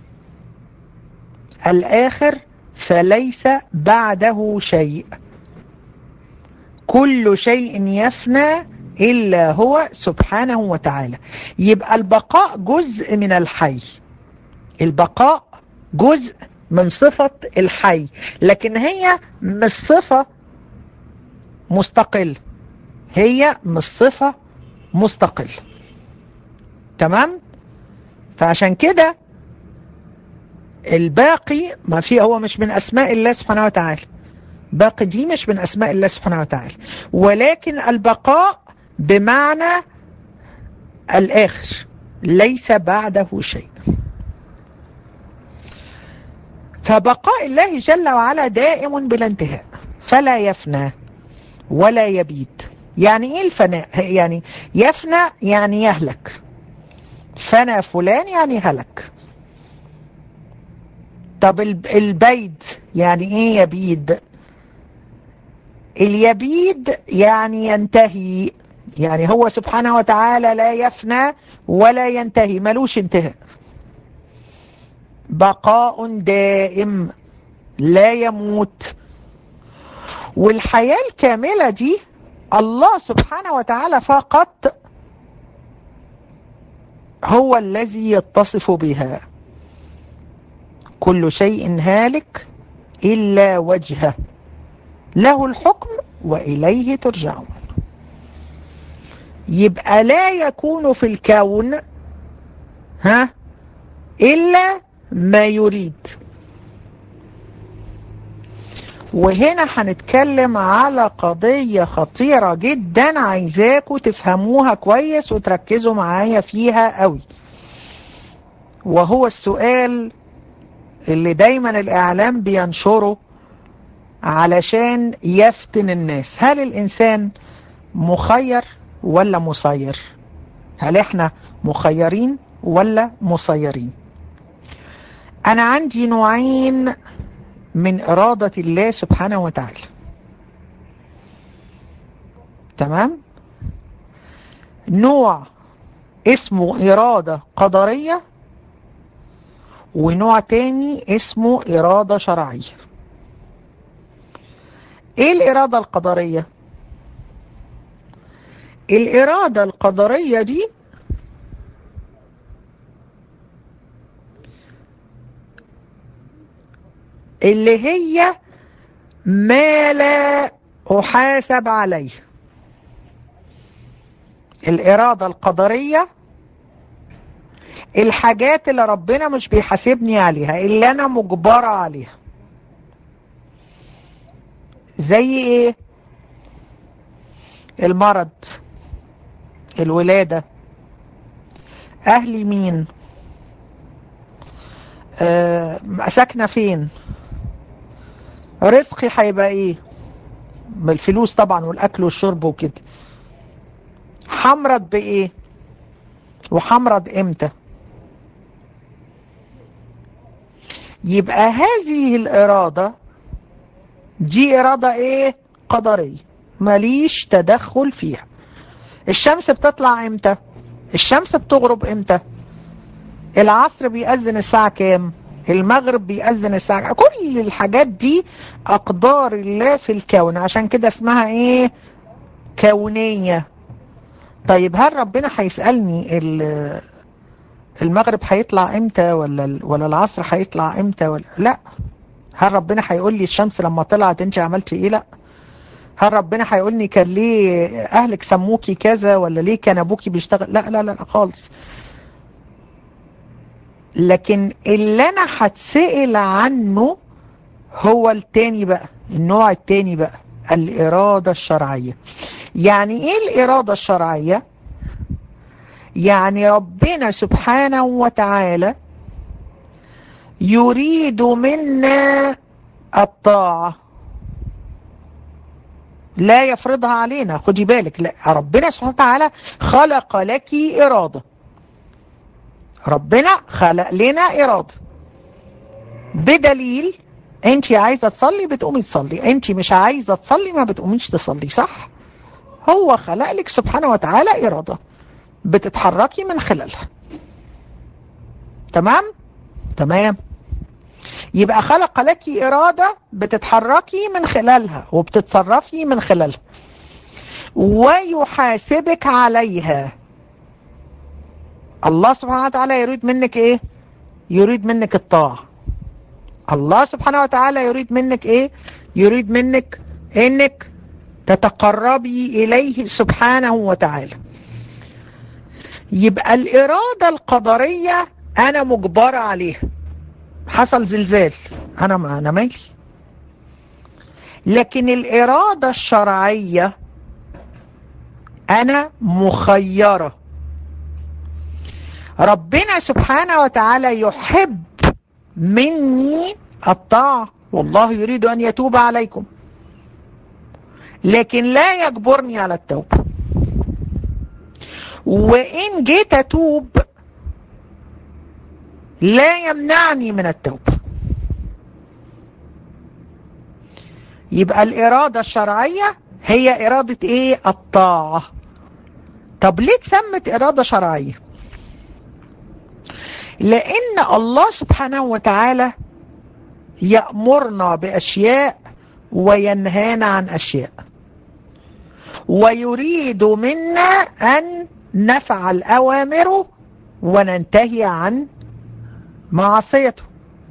الآخر فليس بعده شيء، كل شيء يفنى إلا هو سبحانه وتعالى. يبقى البقاء جزء من الحي، البقاء جزء من صفة الحي، لكن هي مش صفة مستقل، هي مش صفة مستقل. تمام؟ فعشان كده الباقي ما فيه، هو مش من أسماء الله سبحانه وتعالى، باقي دي مش من أسماء الله سبحانه وتعالى، ولكن البقاء بمعنى الآخر ليس بعده شيء. فبقاء الله جل وعلا دائم بلا انتهاء، فلا يفنى ولا يبيد. يعني ايه الفناء؟ يعني يفنى يعني يهلك، فنى فلان يعني هلك. طب البيد يعني ايه يبيد؟ اليبيد يعني ينتهي، يعني هو سبحانه وتعالى لا يفنى ولا ينتهي، ملوش انتهاء، بقاء دائم لا يموت. والحياة الكاملة دي الله سبحانه وتعالى فقط هو الذي يتصف بها. كل شيء هالك إلا وجهه له الحكم وإليه ترجعون. يبقى لا يكون في الكون ها إلا ما يريد. وهنا هنتكلم على قضية خطيرة جدا، عايزاكم تفهموها كويس وتركزوا معايا فيها قوي، وهو السؤال اللي دايما الإعلام بينشره علشان يفتن الناس: هل الإنسان مخير ولا مسير؟ هل احنا مخيرين ولا مسيرين؟ أنا عندي نوعين من إرادة الله سبحانه وتعالى. تمام؟ نوع اسمه إرادة قدرية، ونوع تاني اسمه إرادة شرعية. ايه الإرادة القدرية؟ الإرادة القدرية دي اللي هي ما لا أحاسب عليه. الإرادة القدرية الحاجات اللي ربنا مش بيحاسبني عليها، اللي أنا مجبرة عليها. زي إيه؟ المرض، الولادة، أهلي مين، أه ساكنة فين، رزقي هيبقى ايه، بالفلوس طبعا والاكل والشرب وكده، حمرض بايه وحمرض امتى. يبقى هذه الإرادة دي إرادة ايه؟ قدرية، ماليش تدخل فيها. الشمس بتطلع امتى، الشمس بتغرب امتى، العصر بيأذن الساعة كام، المغرب بيأذن الساعة، كل الحاجات دي أقدار الله في الكون، عشان كده اسمها ايه؟ كونية. طيب هل ربنا هيسألني المغرب هيطلع امتى ولا ولا العصر هيطلع امتى ولا لا؟ هل ربنا هيقول لي الشمس لما طلعت انت عملت ايه؟ لا. هل ربنا هيقول لي كان ليه اهلك سموكي كذا ولا ليه كان ابوكي بيشتغل؟ لا لا لا خالص. لكن اللي انا هتسأل عنه هو التاني بقى، النوع التاني بقى، الإرادة الشرعية. يعني ايه الإرادة الشرعية؟ يعني ربنا سبحانه وتعالى يريد منا الطاعة، لا يفرضها علينا. خدي بالك، لا، ربنا سبحانه وتعالى خلق لك إرادة، ربنا خلق لنا إرادة، بدليل انت عايزة تصلي بتقومي تصلي، انت مش عايزة تصلي ما بتقوميش تصلي، صح؟ هو خلق لك سبحانه وتعالى إرادة بتتحركي من خلالها. تمام؟ تمام. يبقى خلق لك إرادة بتتحركي من خلالها وبتتصرفي من خلالها، ويحاسبك عليها. الله سبحانه وتعالى يريد منك ايه؟ يريد منك الطاعة. الله سبحانه وتعالى يريد منك ايه؟ يريد منك انك تتقربي اليه سبحانه وتعالى. يبقى الإرادة القدرية انا مجبرة عليها، حصل زلزال انا ما انا مالي. لكن الإرادة الشرعية انا مخيرة. ربنا سبحانه وتعالى يحب مني الطاعة، والله يريد ان يتوب عليكم، لكن لا يجبرني على التوبة. وان جيت اتوب لا يمنعني من التوبة. يبقى الإرادة الشرعية هي إرادة ايه؟ الطاعة. طب ليه اتسمت إرادة شرعية؟ لأن الله سبحانه وتعالى يأمرنا بأشياء وينهانا عن أشياء، ويريد منا أن نفعل أوامره وننتهي عن معصيته.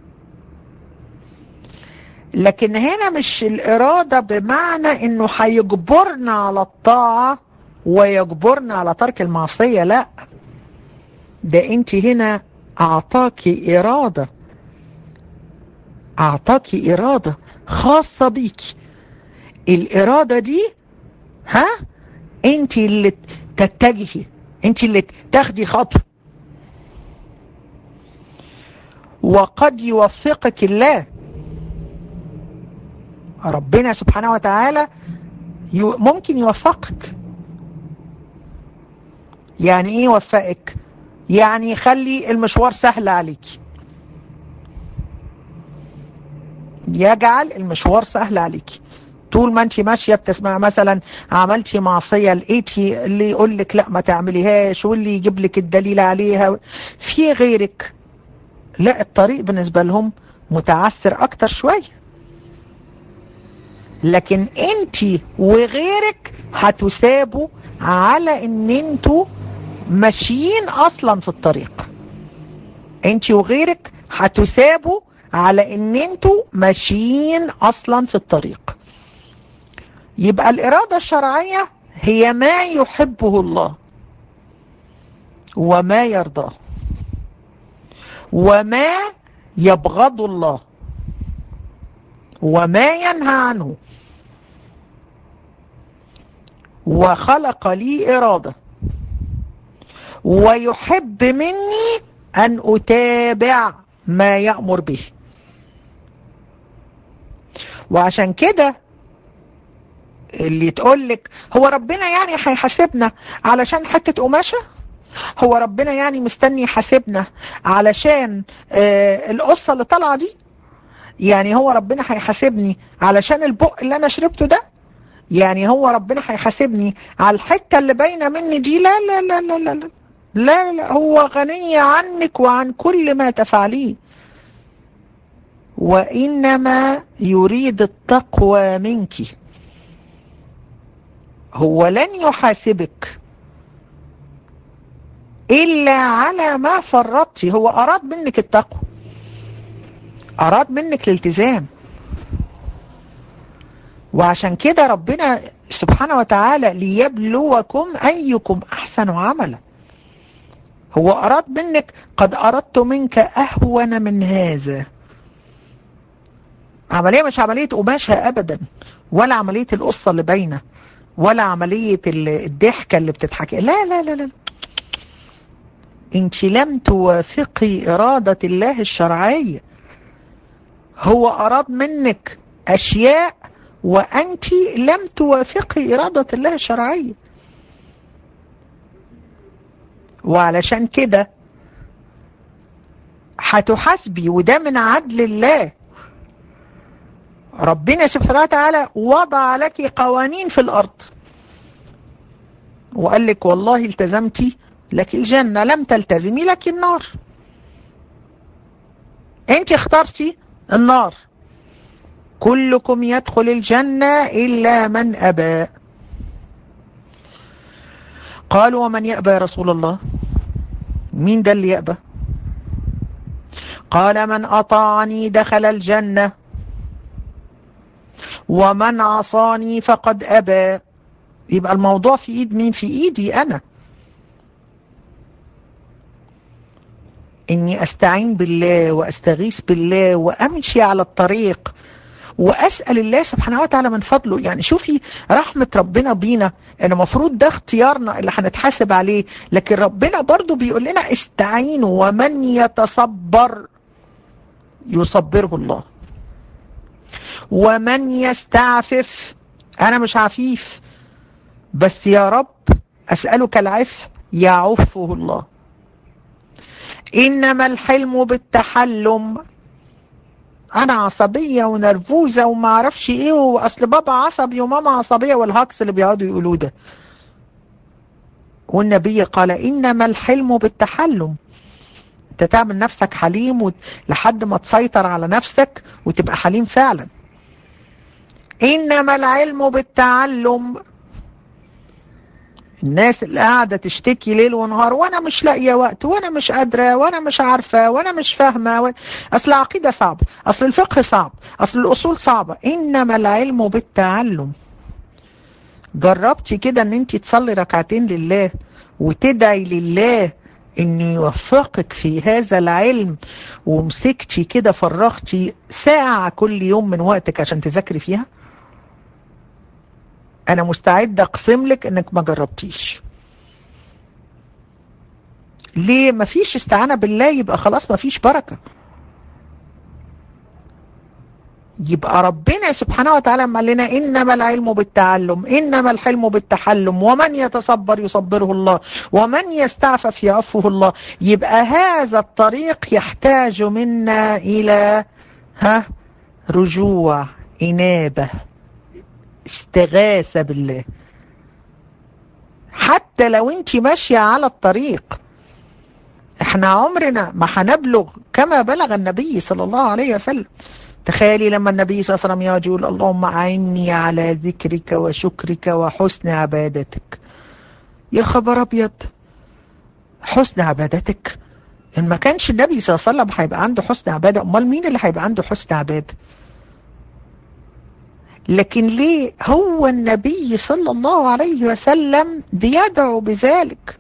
لكن هنا مش الإرادة بمعنى انه هيجبرنا على الطاعة ويجبرنا على ترك المعصية، لا، ده انت هنا اعطاكي إرادة، اعطاكي إرادة خاصة بيكي. الإرادة دي ها انت اللي تتجهي، انت اللي تاخدي خطوة، وقد يوفقك الله. ربنا سبحانه وتعالى ممكن يوفقك. يعني ايه يوفقك؟ يعني يخلي المشوار سهل عليك، يجعل المشوار سهل عليك. طول ما انت ماشيه بتسمع مثلا عملتي معصيه، لقيتي اللي يقول لك لا ما تعمليهاش، واللي يجيب لك الدليل عليها في غيرك، لا، الطريق بالنسبه لهم متعسر اكتر شويه. لكن انت وغيرك هتسابوا على ان انتوا ماشيين اصلا في الطريق، انت وغيرك هتسابوا على ان انتوا ماشيين اصلا في الطريق. يبقى الإرادة الشرعية هي ما يحبه الله وما يرضاه وما يبغض الله وما ينهى عنه. وخلق لي إرادة ويحب مني أن أتابع ما يأمر به. وعشان كده اللي تقولك هو ربنا يعني هيحاسبنا علشان حتة قماشة، هو ربنا يعني مستني يحاسبنا علشان آه القصة اللي طالعة دي، يعني هو ربنا هيحاسبني علشان البق اللي انا شربته ده، يعني هو ربنا هيحاسبني على الحتة اللي باينة مني دي؟ لا لا لا لا لا لا لا, لا. هو غني عنك وعن كل ما تفعليه، وإنما يريد التقوى منك. هو لن يحاسبك إلا على ما فرطت. هو أراد منك التقوى، أراد منك الالتزام. وعشان كده ربنا سبحانه وتعالى ليبلوكم أيكم أحسن عملا. هو أراد منك قد أردت منك أهون من هذا. عملية مش عملية قماشة أبدا، ولا عملية القصة اللي باينة، ولا عملية الضحكة اللي بتضحكي. لا لا لا لا، انت لم توافقي إرادة الله الشرعية. هو أراد منك أشياء وأنت لم توافقي إرادة الله الشرعية. وعلشان كده هتحاسبي، وده من عدل الله. ربنا سبحانه وتعالى وضع لك قوانين في الأرض وقال لك والله التزمتي لك الجنة، لم تلتزمي لك النار. انت اخترتي النار. كلكم يدخل الجنة إلا من أبى. قالوا ومن يأبى يا رسول الله؟ مين ده اللي يأبى؟ قال من أطاعني دخل الجنة ومن عصاني فقد أبى. يبقى الموضوع في ايد مين؟ في ايدي انا، اني استعين بالله واستغيث بالله وامشي على الطريق واسأل الله سبحانه وتعالى من فضله. يعني شوفي رحمة ربنا بينا، ان المفروض ده اختيارنا اللي هنتحاسب عليه، لكن ربنا برضو بيقول لنا استعينوا ومن يتصبر يصبره الله، ومن يستعفف. انا مش عفيف بس يا رب أسألك العفو يعفه الله. إنما الحلم بالتحلم. أنا عصبية ونرفوزة وما أعرفش إيه، وأصل بابا عصبي وماما عصبية والهكس اللي بيقعدوا يقولوه ده. والنبي قال إنما الحلم بالتحلم. أنت تعمل نفسك حليم و... لحد ما تسيطر على نفسك وتبقى حليم فعلا. إنما العلم بالتعلم. الناس اللي قاعدة تشتكي ليل ونهار وانا مش لاقيه وقت وانا مش قادرة وانا مش عارفة وانا مش فاهمة و... اصل العقيدة صعب، اصل الفقه صعب، اصل الاصول صعبة. انما العلم بالتعلم. جربتي كده ان انت تصلي ركعتين لله وتدعي لله انه يوفقك في هذا العلم، ومسكتي كده فرغتي ساعة كل يوم من وقتك عشان تذاكري فيها؟ انا مستعد اقسم لك انك ما جربتيش. ليه؟ مفيش استعانة بالله، يبقى خلاص مفيش بركة. يبقى ربنا سبحانه وتعالى قال لنا انما العلم بالتعلم، انما الحلم بالتحلم، ومن يتصبر يصبره الله، ومن يستعفف يعفه الله. يبقى هذا الطريق يحتاج منا الى ها رجوع، انابة، استغاثة بالله. حتى لو انت ماشية على الطريق، احنا عمرنا ما هنبلغ كما بلغ النبي صلى الله عليه وسلم. تخيلي لما النبي صلى الله عليه وسلم يقول اللهم أعني على ذكرك وشكرك وحسن عبادتك. يا خبر ابيض، حسن عبادتك؟ ان ما كانش النبي صلى الله عليه وسلم هيبقى عنده حسن عبادة، امال مين اللي هيبقى عنده حسن عبادة؟ لكن ليه هو النبي صلى الله عليه وسلم بيدعو بذلك.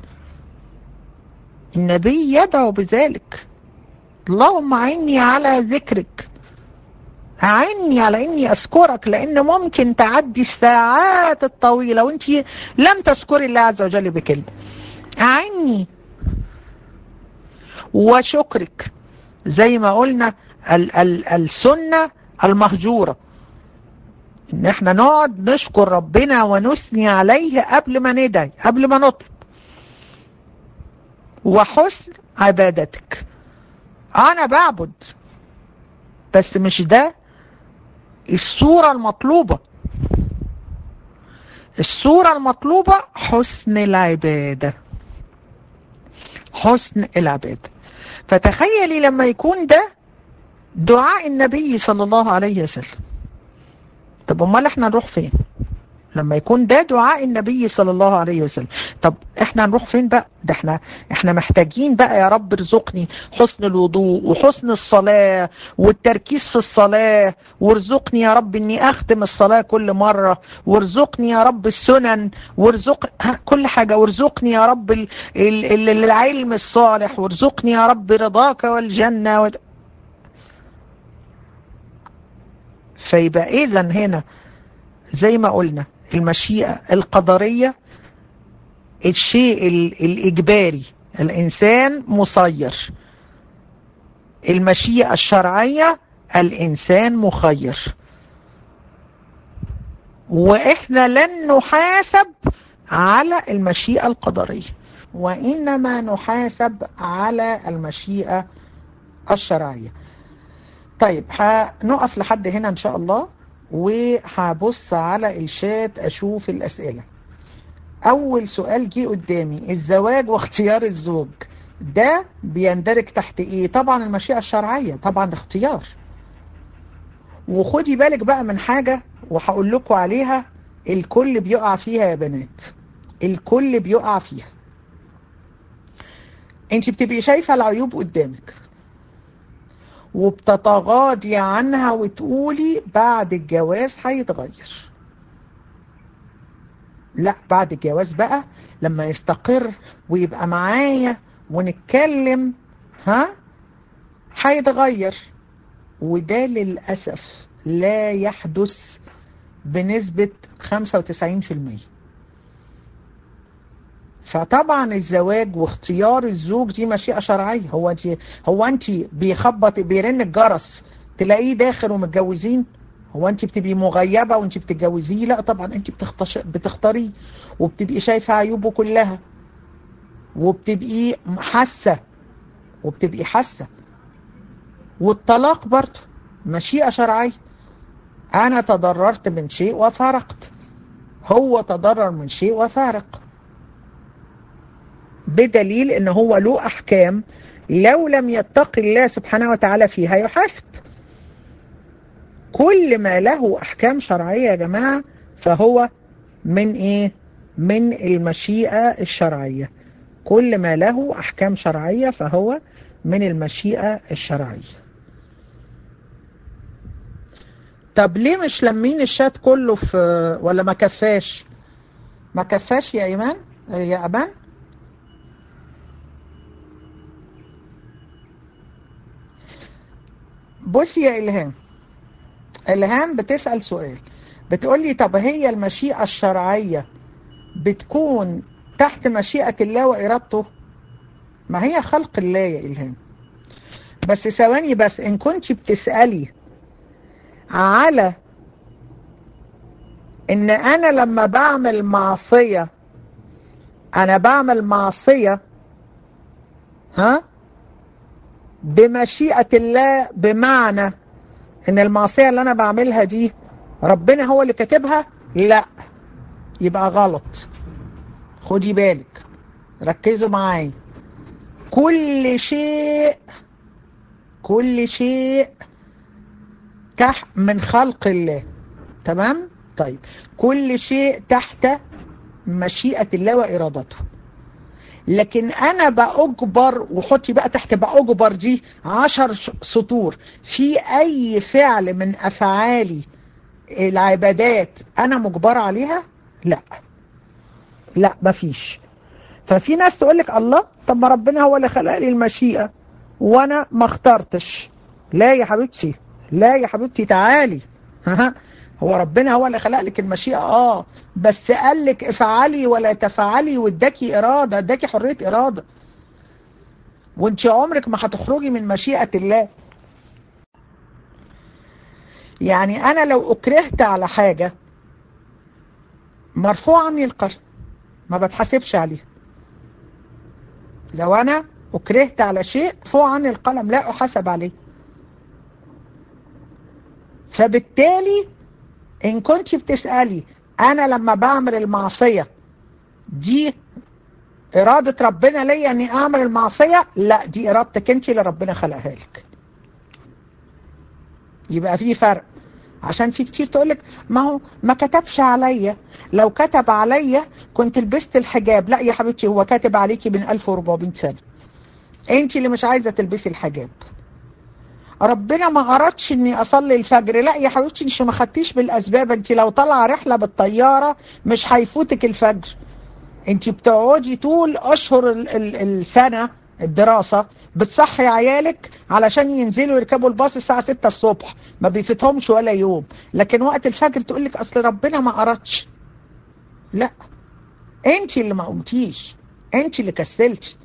النبي يدعو بذلك. اللهم أعني على ذكرك، أعني على إني أذكرك، لأن ممكن تعدي الساعات الطويلة وإنت لم تذكري الله عز وجل بكلمة. أعني وشكرك، زي ما قلنا ال ال السنة المهجورة، إن إحنا نقعد نشكر ربنا ونثني عليه قبل ما ندعي، قبل ما نطلب. وحسن عبادتك، أنا بعبد بس مش ده الصورة المطلوبة. الصورة المطلوبة حسن العبادة، حسن العبادة. فتخيلي لما يكون ده دعاء النبي صلى الله عليه وسلم، طب امال احنا نروح فين لما يكون ده دعاء النبي صلى الله عليه وسلم. طب احنا هنروح فين بقى؟ ده احنا احنا محتاجين بقى يا رب ارزقني حسن الوضوء وحسن الصلاة والتركيز في الصلاة، وارزقني يا رب اني اختم الصلاة كل مرة، وارزقني يا رب السنن، وارزق كل حاجة، وارزقني يا رب ال... ال... ال... العلم الصالح، وارزقني يا رب رضاك والجنة و... فيبقى اذا هنا زي ما قلنا المشيئة القدرية الشيء الإجباري، الإنسان مسير. المشيئة الشرعية الإنسان مخير. وإحنا لن نحاسب على المشيئة القدرية، وإنما نحاسب على المشيئة الشرعية. طيب هنقف لحد هنا إن شاء الله، وهبص على الشات أشوف الأسئلة. أول سؤال جه قدامي، الزواج واختيار الزوج ده بيندرج تحت إيه؟ طبعا المشيئة الشرعية، طبعا اختيار. وخدي بالك بقى من حاجة وهقول لكم عليها، الكل بيقع فيها يا بنات، الكل بيقع فيها. انت بتبقي شايفة العيوب قدامك وبتتغاضي عنها وتقولي بعد الجواز هيتغير. لا، بعد الجواز بقى لما يستقر ويبقى معايا ونتكلم ها هيتغير. وده للأسف لا يحدث بنسبة خمسة وتسعين في المية. فطبعا الزواج واختيار الزوج دي مشيئة شرعية. هو انت هو انت بيخبط بيرن الجرس تلاقيه داخل ومتجوزين؟ هو انت بتبقي مغيبة وانت بتتجوزيه؟ لا طبعا، انت بتختش... بتختاريه وبتبقي شايفة عيوبه كلها وبتبقي حاسة وبتبقي حاسة. والطلاق برضه مشيئة شرعية. انا تضررت من شيء وفارقت، هو تضرر من شيء وفارق، بدليل ان هو له احكام لو لم يتق الله سبحانه وتعالى فيها يحاسب. كل ما له احكام شرعية يا جماعة فهو من ايه؟ من المشيئة الشرعية. كل ما له احكام شرعية فهو من المشيئة الشرعية. طب ليه مش لمين الشات كله في ولا ما كفاش؟ ما كفاش يا ايمان يا ابان؟ بصي يا إلهام، إلهام بتسأل سؤال، بتقولي طب هي المشيئة الشرعية بتكون تحت مشيئة الله وإرادته؟ ما هي خلق الله يا إلهام. بس ثواني بس، إن كنت بتسألي على إن أنا لما بعمل معصية أنا بعمل معصية ها بمشيئة الله، بمعنى ان المعصية اللي انا بعملها دي ربنا هو اللي كاتبها، لا يبقى غلط. خدي بالك، ركزوا معايا. كل شيء كل شيء تحت من خلق الله، تمام؟ طيب كل شيء تحت مشيئة الله وإرادته، لكن انا بأجبر، وحطي بقى تحت بأجبر دي عشر سطور، في اي فعل من افعالي العبادات انا مجبر عليها؟ لا لا مفيش. ففي ناس تقولك الله طب ما ربنا هو اللي خلق لي المشيئة وانا ما اخترتش. لا يا حبيبتي، لا يا حبيبتي تعالي هو ربنا هو اللي خلق لك المشيئة، اه بس قال لك افعلي ولا تفعلي، واداكي ارادة، اداكي حرية ارادة، وانت عمرك ما هتخرجي من مشيئة الله. يعني انا لو اكرهت على حاجة مرفوع عني القلم، ما بتحاسبش عليها. لو انا اكرهت على شيء مرفوع عني القلم، لا احاسب عليه. فبالتالي ان كنت بتسألي انا لما بعمل المعصية دي ارادة ربنا ليا اني اعمل المعصية، لا دي ارادتك انت اللي ربنا خلقها لك. يبقى في فرق عشان في كتير تقولك ما هو ما كتبش عليا، لو كتب عليا كنت لبست الحجاب. لا يا حبيبتي، هو كاتب عليكي من ألف وأربعمائة سنة، انت اللي مش عايزة تلبسي الحجاب. ربنا ما أردش اني اصلي الفجر. لا يا حبيبتي، انت ما خدتيش بالاسباب. انت لو طالعه رحلة بالطيارة مش هيفوتك الفجر. انت بتقعدي طول اشهر ال ال السنة الدراسة بتصحي عيالك علشان ينزلوا يركبوا الباص الساعة ستة الصبح، ما بيفيتهمش ولا يوم. لكن وقت الفجر تقولك اصل ربنا ما أردش. لا، انت اللي ما قمتيش، انت اللي كسلتي.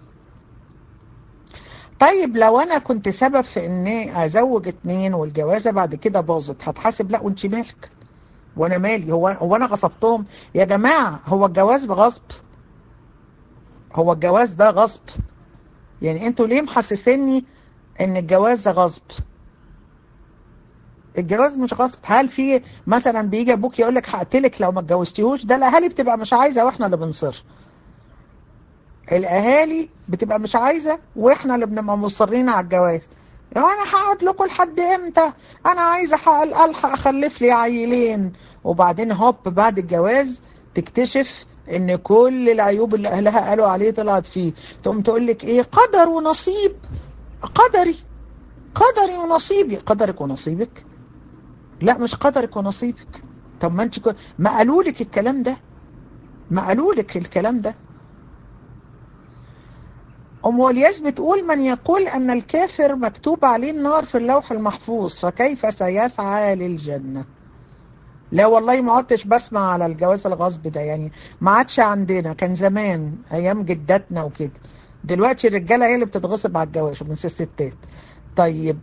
طيب لو انا كنت سبب في اني ازوج اتنين والجوازة بعد كده باظت، هتحاسب؟ لا، وانت مالك وانا مالي؟ هو هو انا غصبتهم يا جماعة؟ هو الجواز بغصب؟ هو الجواز ده غصب؟ يعني انتوا ليه محسسيني ان الجواز غصب؟ الجواز مش غصب. هل في مثلا بيجي ابوك يقول لك هقتلك لو ما اتجوزتيهوش؟ ده الاهالي بتبقى مش عايزه واحنا اللي بنصر. الاهالي بتبقى مش عايزه واحنا اللي بنبقى مصرين على الجواز. يعني انا هقعد لكم لحد امتى؟ انا عايزه الحق اخلف لي عيلين. وبعدين هوب بعد الجواز تكتشف ان كل العيوب اللي اهلها قالوا عليه طلعت فيه. تقوم تقول لك ايه؟ قدر ونصيب. قدري قدري ونصيبي. قدرك ونصيبك؟ لا، مش قدرك ونصيبك. طب ما انت كو... ما قالوا لك الكلام ده؟ ما قالوا لك الكلام ده؟ ام والياس بتقول من يقول ان الكافر مكتوب عليه النار في اللوح المحفوظ فكيف سيسعى للجنة؟ لا والله ما عدتش بسمع على الجواز الغصب ده، يعني ما عادش عندنا. كان زمان ايام جداتنا وكده. دلوقتي الرجاله هي اللي بتتغصب على الجواز من الستات. طيب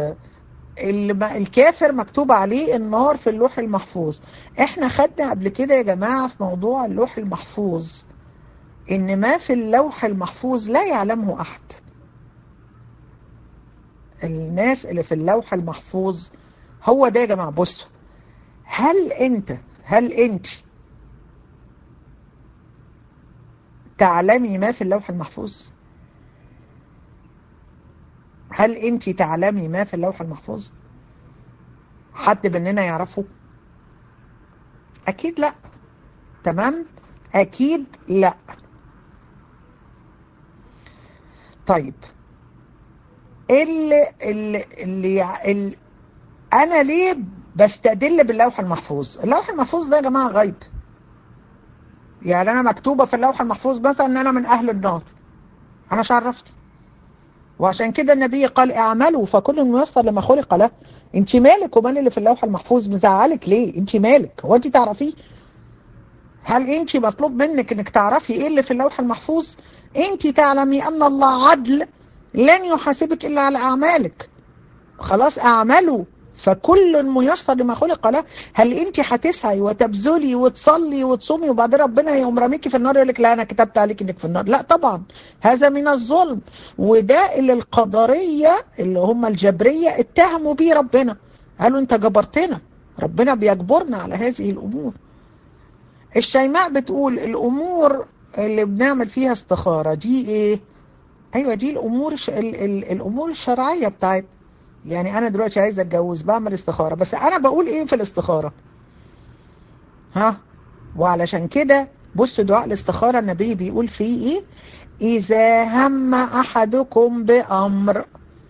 الكافر مكتوب عليه النار في اللوح المحفوظ. احنا خدنا قبل كده يا جماعة في موضوع اللوح المحفوظ ان ما في اللوح المحفوظ لا يعلمه احد. الناس اللي في اللوح المحفوظ هو ده يا جماعة. بصوا، هل انت هل انت تعلمي ما في اللوح المحفوظ؟ هل انت تعلمي ما في اللوح المحفوظ؟ حد مننا يعرفه؟ اكيد لا. تمام، اكيد لا. طيب اللي اللي, اللي, اللي انا ليه بستدل باللوح المحفوظ؟ اللوح المحفوظ ده يا جماعة غيب. يعني انا مكتوبة في اللوح المحفوظ مثلا ان انا من اهل النار، انا مش عرفتي. وعشان كده النبي قال اعملوا فكل ميسر لما خلق له. انت مالك ومال اللي في اللوح المحفوظ؟ مزعلك ليه؟ انت مالك؟ هو انت تعرفيه؟ هل انت مطلوب منك انك تعرفي ايه اللي في اللوح المحفوظ؟ انت تعلمي ان الله عدل لن يحاسبك الا على اعمالك. خلاص، اعملوا فكل ميسر لما خلق له. هل انت هتسعي وتبذلي وتصلي وتصومي وبعدين ربنا يقوم راميكي في النار يقول لك لا انا كتبت عليك انك في النار؟ لا طبعا، هذا من الظلم. وده اللي القدرية اللي هم الجبرية اتهموا بيه ربنا، قالوا انت جبرتنا. ربنا بيجبرنا على هذه الامور. الشيماء بتقول الامور اللي بنعمل فيها استخارة دي ايه؟ ايوه دي الامور ال ال الامور الشرعية بتاعت. يعني انا دلوقتي عايز اتجوز بعمل استخارة، بس انا بقول ايه في الاستخارة؟ ها؟ وعلشان كده بصوا دعاء الاستخارة النبي بيقول فيه ايه؟ اذا هم احدكم بامر.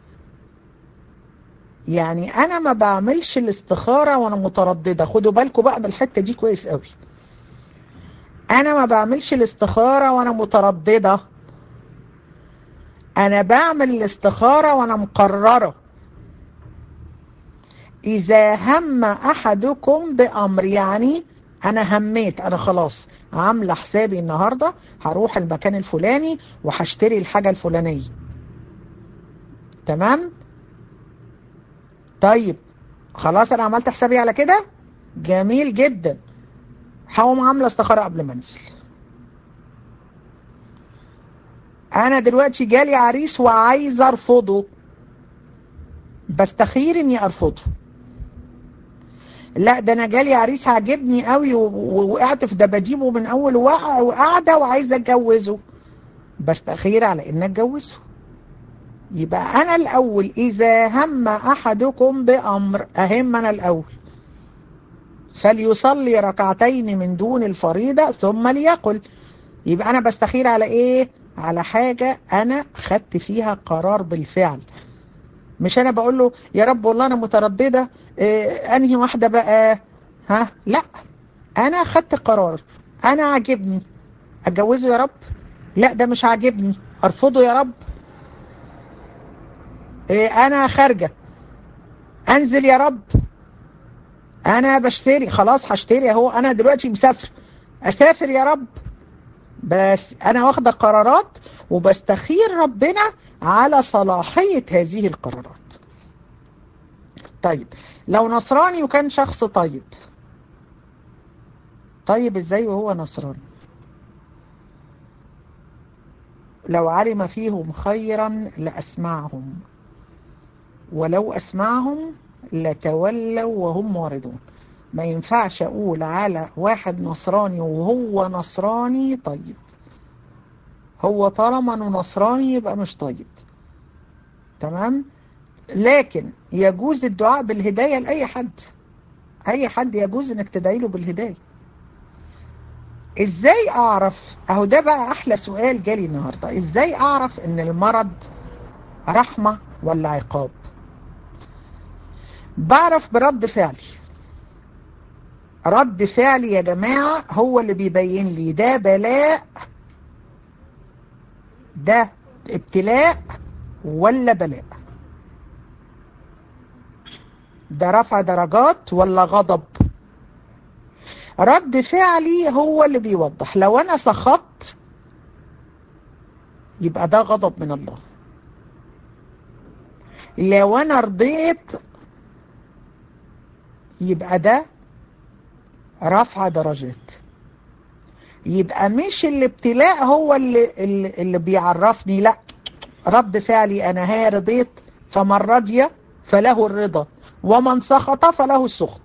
يعني انا ما بعملش الاستخارة وانا مترددة. خدوا بالكم بقى من الحتة دي كويس قوي. انا ما بعملش الاستخارة وانا مترددة، انا بعمل الاستخارة وانا مقررة. اذا هم احدكم بامر، يعني انا هميت، انا خلاص عامله حسابي النهارده هروح المكان الفلاني وهشتري الحاجه الفلانيه. تمام؟ طيب خلاص انا عملت حسابي على كده، جميل جدا. هقوم عامله استخاره قبل ما انزل. انا دلوقتي جالي عريس وعايز ارفضه، بستخير اني ارفضه. لا ده انا جالي عريس عاجبني قوي ووقعت في دباديبه من اول وقعده وعايزه اتجوزه، بستخير على ان اتجوزه. يبقى انا الاول اذا هم احدكم بامر، اهم انا الاول. فليصلي ركعتين من دون الفريضة ثم ليقل. يبقى أنا بستخير على إيه؟ على حاجة أنا خدت فيها قرار بالفعل. مش أنا بقول له يا رب والله أنا مترددة إيه أنهي واحدة بقى، ها؟ لا، أنا خدت قرار، أنا عاجبني أتجوزه يا رب، لا ده مش عاجبني أرفضه يا رب. إيه أنا خارجة أنزل يا رب، أنا بشتري خلاص هشتري أهو، أنا دلوقتي مسافر أسافر يا رب. بس أنا واخدة قرارات وبستخير ربنا على صلاحية هذه القرارات. طيب لو نصراني وكان شخص طيب، طيب ازاي وهو نصراني؟ لو علم فيهم خيرا لأسمعهم ولو أسمعهم لتولوا وهم معرضون. ما ينفعش أقول على واحد نصراني وهو نصراني طيب، هو طالما انه نصراني يبقى مش طيب. تمام. لكن يجوز الدعاء بالهداية لأي حد، أي حد يجوز انك تدعي له بالهداية. ازاي اعرف؟ اهو ده بقى احلى سؤال جالي النهاردة، ازاي اعرف ان المرض رحمة ولا عقاب؟ بعرف برد فعلي. رد فعلي يا جماعة هو اللي بيبين لي ده بلاء، ده ابتلاء ولا بلاء، ده رفع درجات ولا غضب. رد فعلي هو اللي بيوضح. لو انا سخطت يبقى ده غضب من الله، لو انا رضيت يبقى ده رفع درجات. يبقى مش الابتلاء هو اللي, اللي, اللي بيعرفني، لا، رد فعلي انا. ها رضيت فمن رضي فله الرضا ومن سخط فله السخط.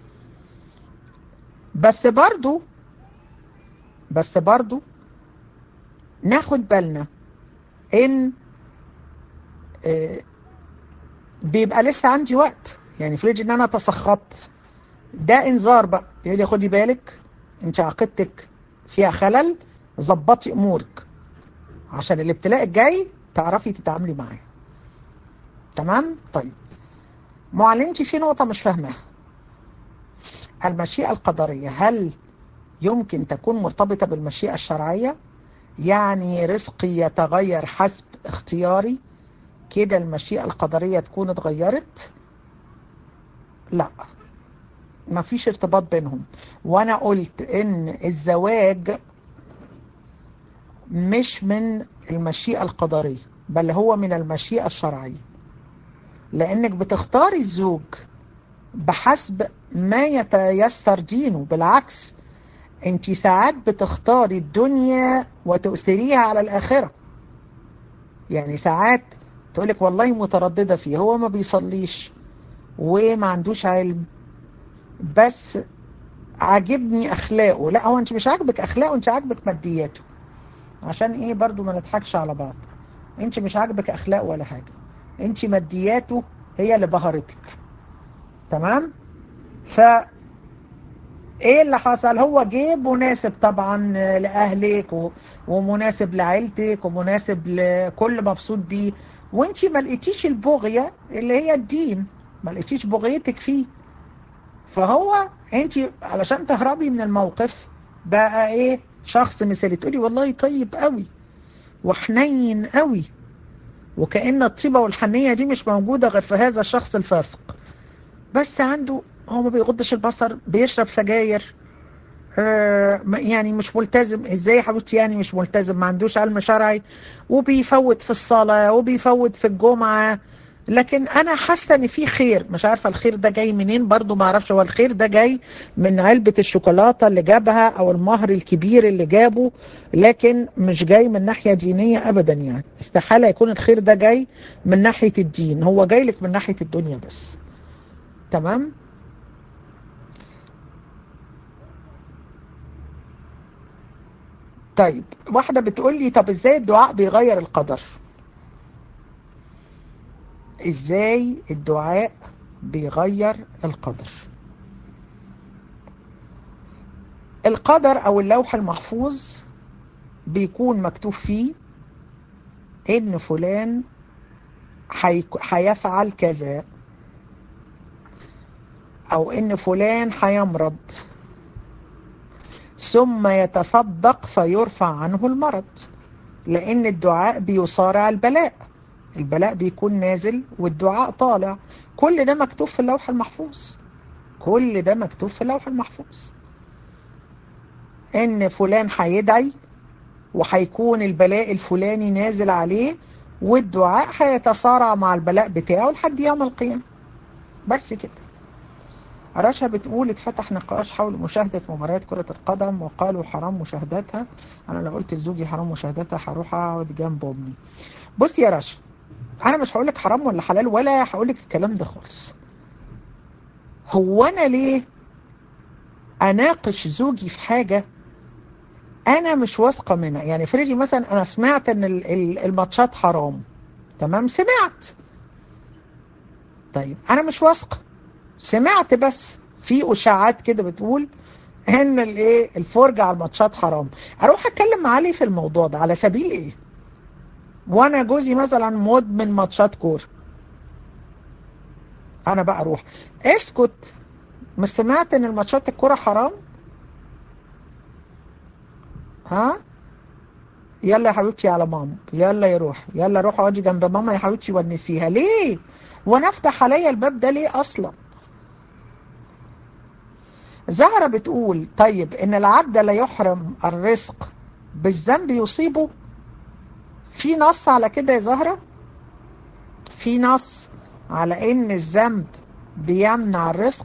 بس برضو بس برضو ناخد بالنا ان اه بيبقى لسه عندي وقت. يعني فريج ان انا تسخطت ده انذار بقى، يقول لي خدي بالك انت عقيدتك فيها خلل، ظبطي امورك عشان الابتلاء الجاي تعرفي تتعاملي معاه. تمام. طيب معلمتي في نقطة مش فاهماها. المشيئة القدرية هل يمكن تكون مرتبطة بالمشيئة الشرعية؟ يعني رزقي يتغير حسب اختياري كده المشيئة القدرية تكون اتغيرت؟ لا، ما فيش ارتباط بينهم. وانا قلت ان الزواج مش من المشيئة القدرية بل هو من المشيئة الشرعية، لانك بتختاري الزوج بحسب ما يتيسر دينه. بالعكس انت ساعات بتختاري الدنيا وتؤثريها على الآخرة. يعني ساعات تقولك والله مترددة فيه، هو ما بيصليش وما عندوش علم بس عاجبني أخلاقه. لا، هو انت مش عاجبك أخلاقه، انت عاجبك مادياته. عشان ايه برضو ما نضحكش على بعض، انت مش عاجبك أخلاقه ولا حاجة، انت مادياته هي اللي بهرتك. تمام. ف ايه اللي حصل؟ هو جه مناسب طبعا لاهلك و... ومناسب لعيلتك ومناسب لكل مبسوط بيه، وانتي ما لقيتيش البغية اللي هي الدين، ما لقيتيش بغيتك فيه. فهو انتي علشان تهربي من الموقف بقى ايه، شخص مثالي تقولي والله طيب قوي وحنين قوي، وكأن الطيبة والحنية دي مش موجودة غير في هذا الشخص الفاسق. بس عنده هو ما بيغضش البصر، بيشرب سجاير، آه يعني مش ملتزم. ازاي يا حبيبتي يعني مش ملتزم؟ ما عندوش علم شرعي وبيفوت في الصلاة وبيفوت في الجمعة. لكن انا حاسه ان في خير، مش عارفه الخير ده جاي منين برضو، ما اعرفش. هو الخير ده جاي من علبة الشوكولاتة اللي جابها او المهر الكبير اللي جابه، لكن مش جاي من ناحية دينية ابدا. يعني استحالة يكون الخير ده جاي من ناحية الدين، هو جاي لك من ناحية الدنيا بس. تمام. طيب واحدة بتقول لي طب ازاي الدعاء بيغير القدر؟ ازاي الدعاء بيغير القدر؟ القدر او اللوح المحفوظ بيكون مكتوب فيه ان فلان هيفعل كذا، او ان فلان هيمرض ثم يتصدق فيرفع عنه المرض، لان الدعاء بيصارع البلاء، البلاء بيكون نازل والدعاء طالع. كل ده مكتوب في اللوح المحفوظ، كل ده مكتوب في اللوح المحفوظ، ان فلان هيدعي وهيكون البلاء الفلاني نازل عليه، والدعاء هيتصارع مع البلاء بتاعه لحد يوم القيامة. بس كده. رشا بتقول اتفتح نقاش حول مشاهدة مباريات كرة القدم وقالوا حرام مشاهدتها. انا لو قلت لزوجي حرام مشاهدتها هروح اقعد جنب امي. بص يا رشا، انا مش هقولك حرام ولا حلال ولا هقولك الكلام ده خالص. هو انا ليه اناقش زوجي في حاجة انا مش واثقة منها؟ يعني فريدي مثلا انا سمعت ان الماتشات حرام، تمام، سمعت، طيب انا مش واثقة، سمعت بس في اشاعات كده بتقول ان الايه الفرجة على الماتشات حرام. اروح اتكلم مع علي في الموضوع ده على سبيل ايه؟ وانا جوزي مثلا مدمن ماتشات كورة، انا بقى اروح اسكت، مش سمعت ان الماتشات الكورة حرام؟ ها يلا يا حبيبتي على ماما، يلا يروح، يلا روح اقعدي جنب ماما يا حبيبتي ونسيها. ليه؟ وانا افتح عليا الباب ده ليه اصلا؟ زهرة بتقول طيب ان العبد لا يحرم الرزق بالذنب يصيبه، في نص على كده يا زهرة؟ في نص على ان الذنب بيمنع الرزق؟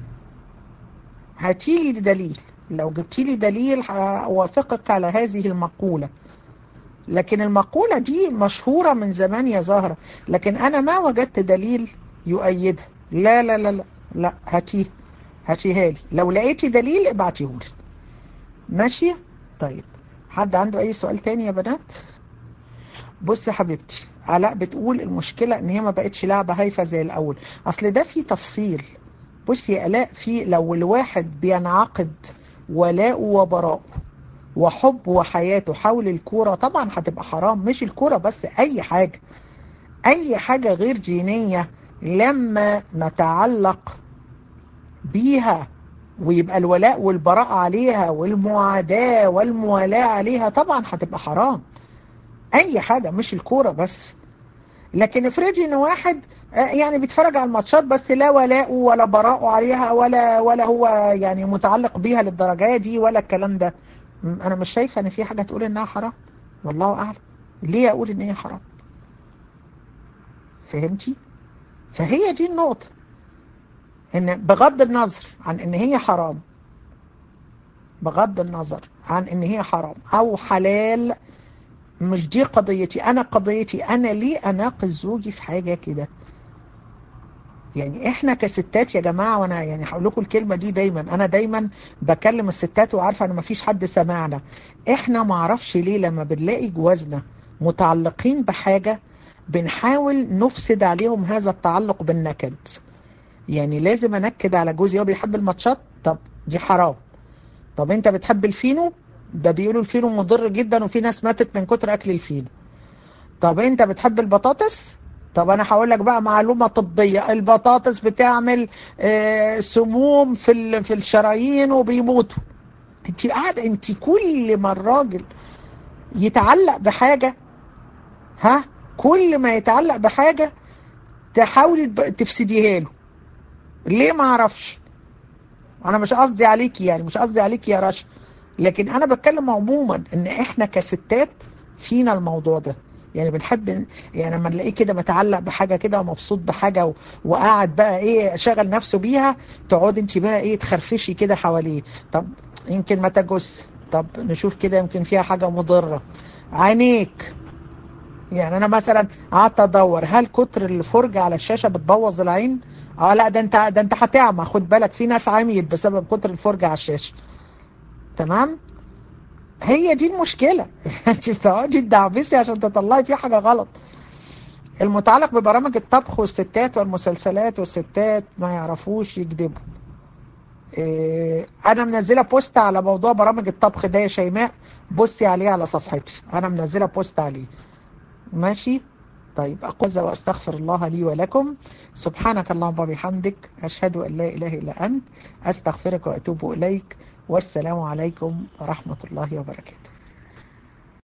هاتيلي دليل، لو جبتيلي دليل هوافقك على هذه المقولة. لكن المقولة دي مشهورة من زمان يا زهرة، لكن انا ما وجدت دليل يؤيدها. لا لا لا لا لا، هاتيه، هاتيها لي، لو لقيتي دليل ابعتيهولي. ماشي؟ طيب، حد عنده اي سؤال تاني يا بنات؟ بص يا حبيبتي، علاء بتقول المشكلة ان هي ما بقتش لعبة هايفة زي الاول. اصل ده في تفصيل. بص يا علاء، في لو الواحد بينعقد ولاء وبراء وحب وحياته حول الكورة طبعا هتبقى حرام. مش الكورة بس، اي حاجة، اي حاجة غير دينية لما نتعلق بيها ويبقى الولاء والبراء عليها والمعاداة والموالاة عليها طبعا هتبقى حرام. اي حاجة مش الكورة بس. لكن افرضي ان واحد يعني بيتفرج على الماتشات بس لا ولاء ولا براء عليها ولا ولا هو يعني متعلق بيها للدرجة دي ولا الكلام ده، انا مش شايفة ان في حاجة تقول انها حرام. والله اعلم ليه اقول ان هي حرام. فهمتي؟ فهي دي النقطة، ان بغض النظر عن ان هي حرام، بغض النظر عن ان هي حرام او حلال، مش دي قضيتي. انا قضيتي انا ليه اناقش زوجي في حاجة كده؟ يعني احنا كستات يا جماعة، وانا يعني هقول لكم الكلمة دي دايما، انا دايما بكلم الستات وعارفة ان مفيش حد سمعنا. احنا معرفش ليه لما بنلاقي جوازنا متعلقين بحاجة بنحاول نفسد عليهم هذا التعلق بالنكد. يعني لازم انكد على جوزي، هو بيحب الماتشات، طب دي حرام. طب انت بتحب الفينو، ده بيقولوا الفينو مضر جدا وفي ناس ماتت من كتر اكل الفينو. طب انت بتحب البطاطس، طب انا هقول لك بقى معلومة طبية، البطاطس بتعمل آه سموم في في الشرايين وبيموتوا. انت قاعده، انت كل ما الراجل يتعلق بحاجة، ها كل ما يتعلق بحاجة تحاولي تفسديها له. ليه؟ ما اعرفش. انا مش قصدي عليكي، يعني مش قصدي عليكي يا رشا، لكن انا بتكلم عموما ان احنا كستات فينا الموضوع ده. يعني بنحب، يعني لما نلاقيه كده متعلق بحاجة كده ومبسوط بحاجة و... وقاعد بقى ايه شغل نفسه بيها، تقعد انت بقى ايه تخرفشي كده حواليه. طب يمكن ما تجس، طب نشوف كده يمكن فيها حاجة مضرة. عينيك، يعني انا مثلا قعدت ادور هل كتر الفرجة على الشاشة بتبوظ العين؟ اه لا، ده انت ده انت هتعمى، خد بالك في ناس عميت بسبب كتر الفرجة على الشاشة. تمام؟ هي دي المشكلة. انت بتقعدي تدعبسي عشان تطلعي فيه حاجة غلط. المتعلق ببرامج الطبخ والستات والمسلسلات، والستات ما يعرفوش يكذبوا. إيه انا منزله بوست على موضوع برامج الطبخ ده يا شيماء، بصي عليه على صفحتي، انا منزله بوست عليه. ماشي. طيب اقول واستغفر الله لي ولكم. سبحانك اللهم وبحمدك، اشهد ان لا اله الا انت، استغفرك واتوب اليك. والسلام عليكم ورحمه الله وبركاته.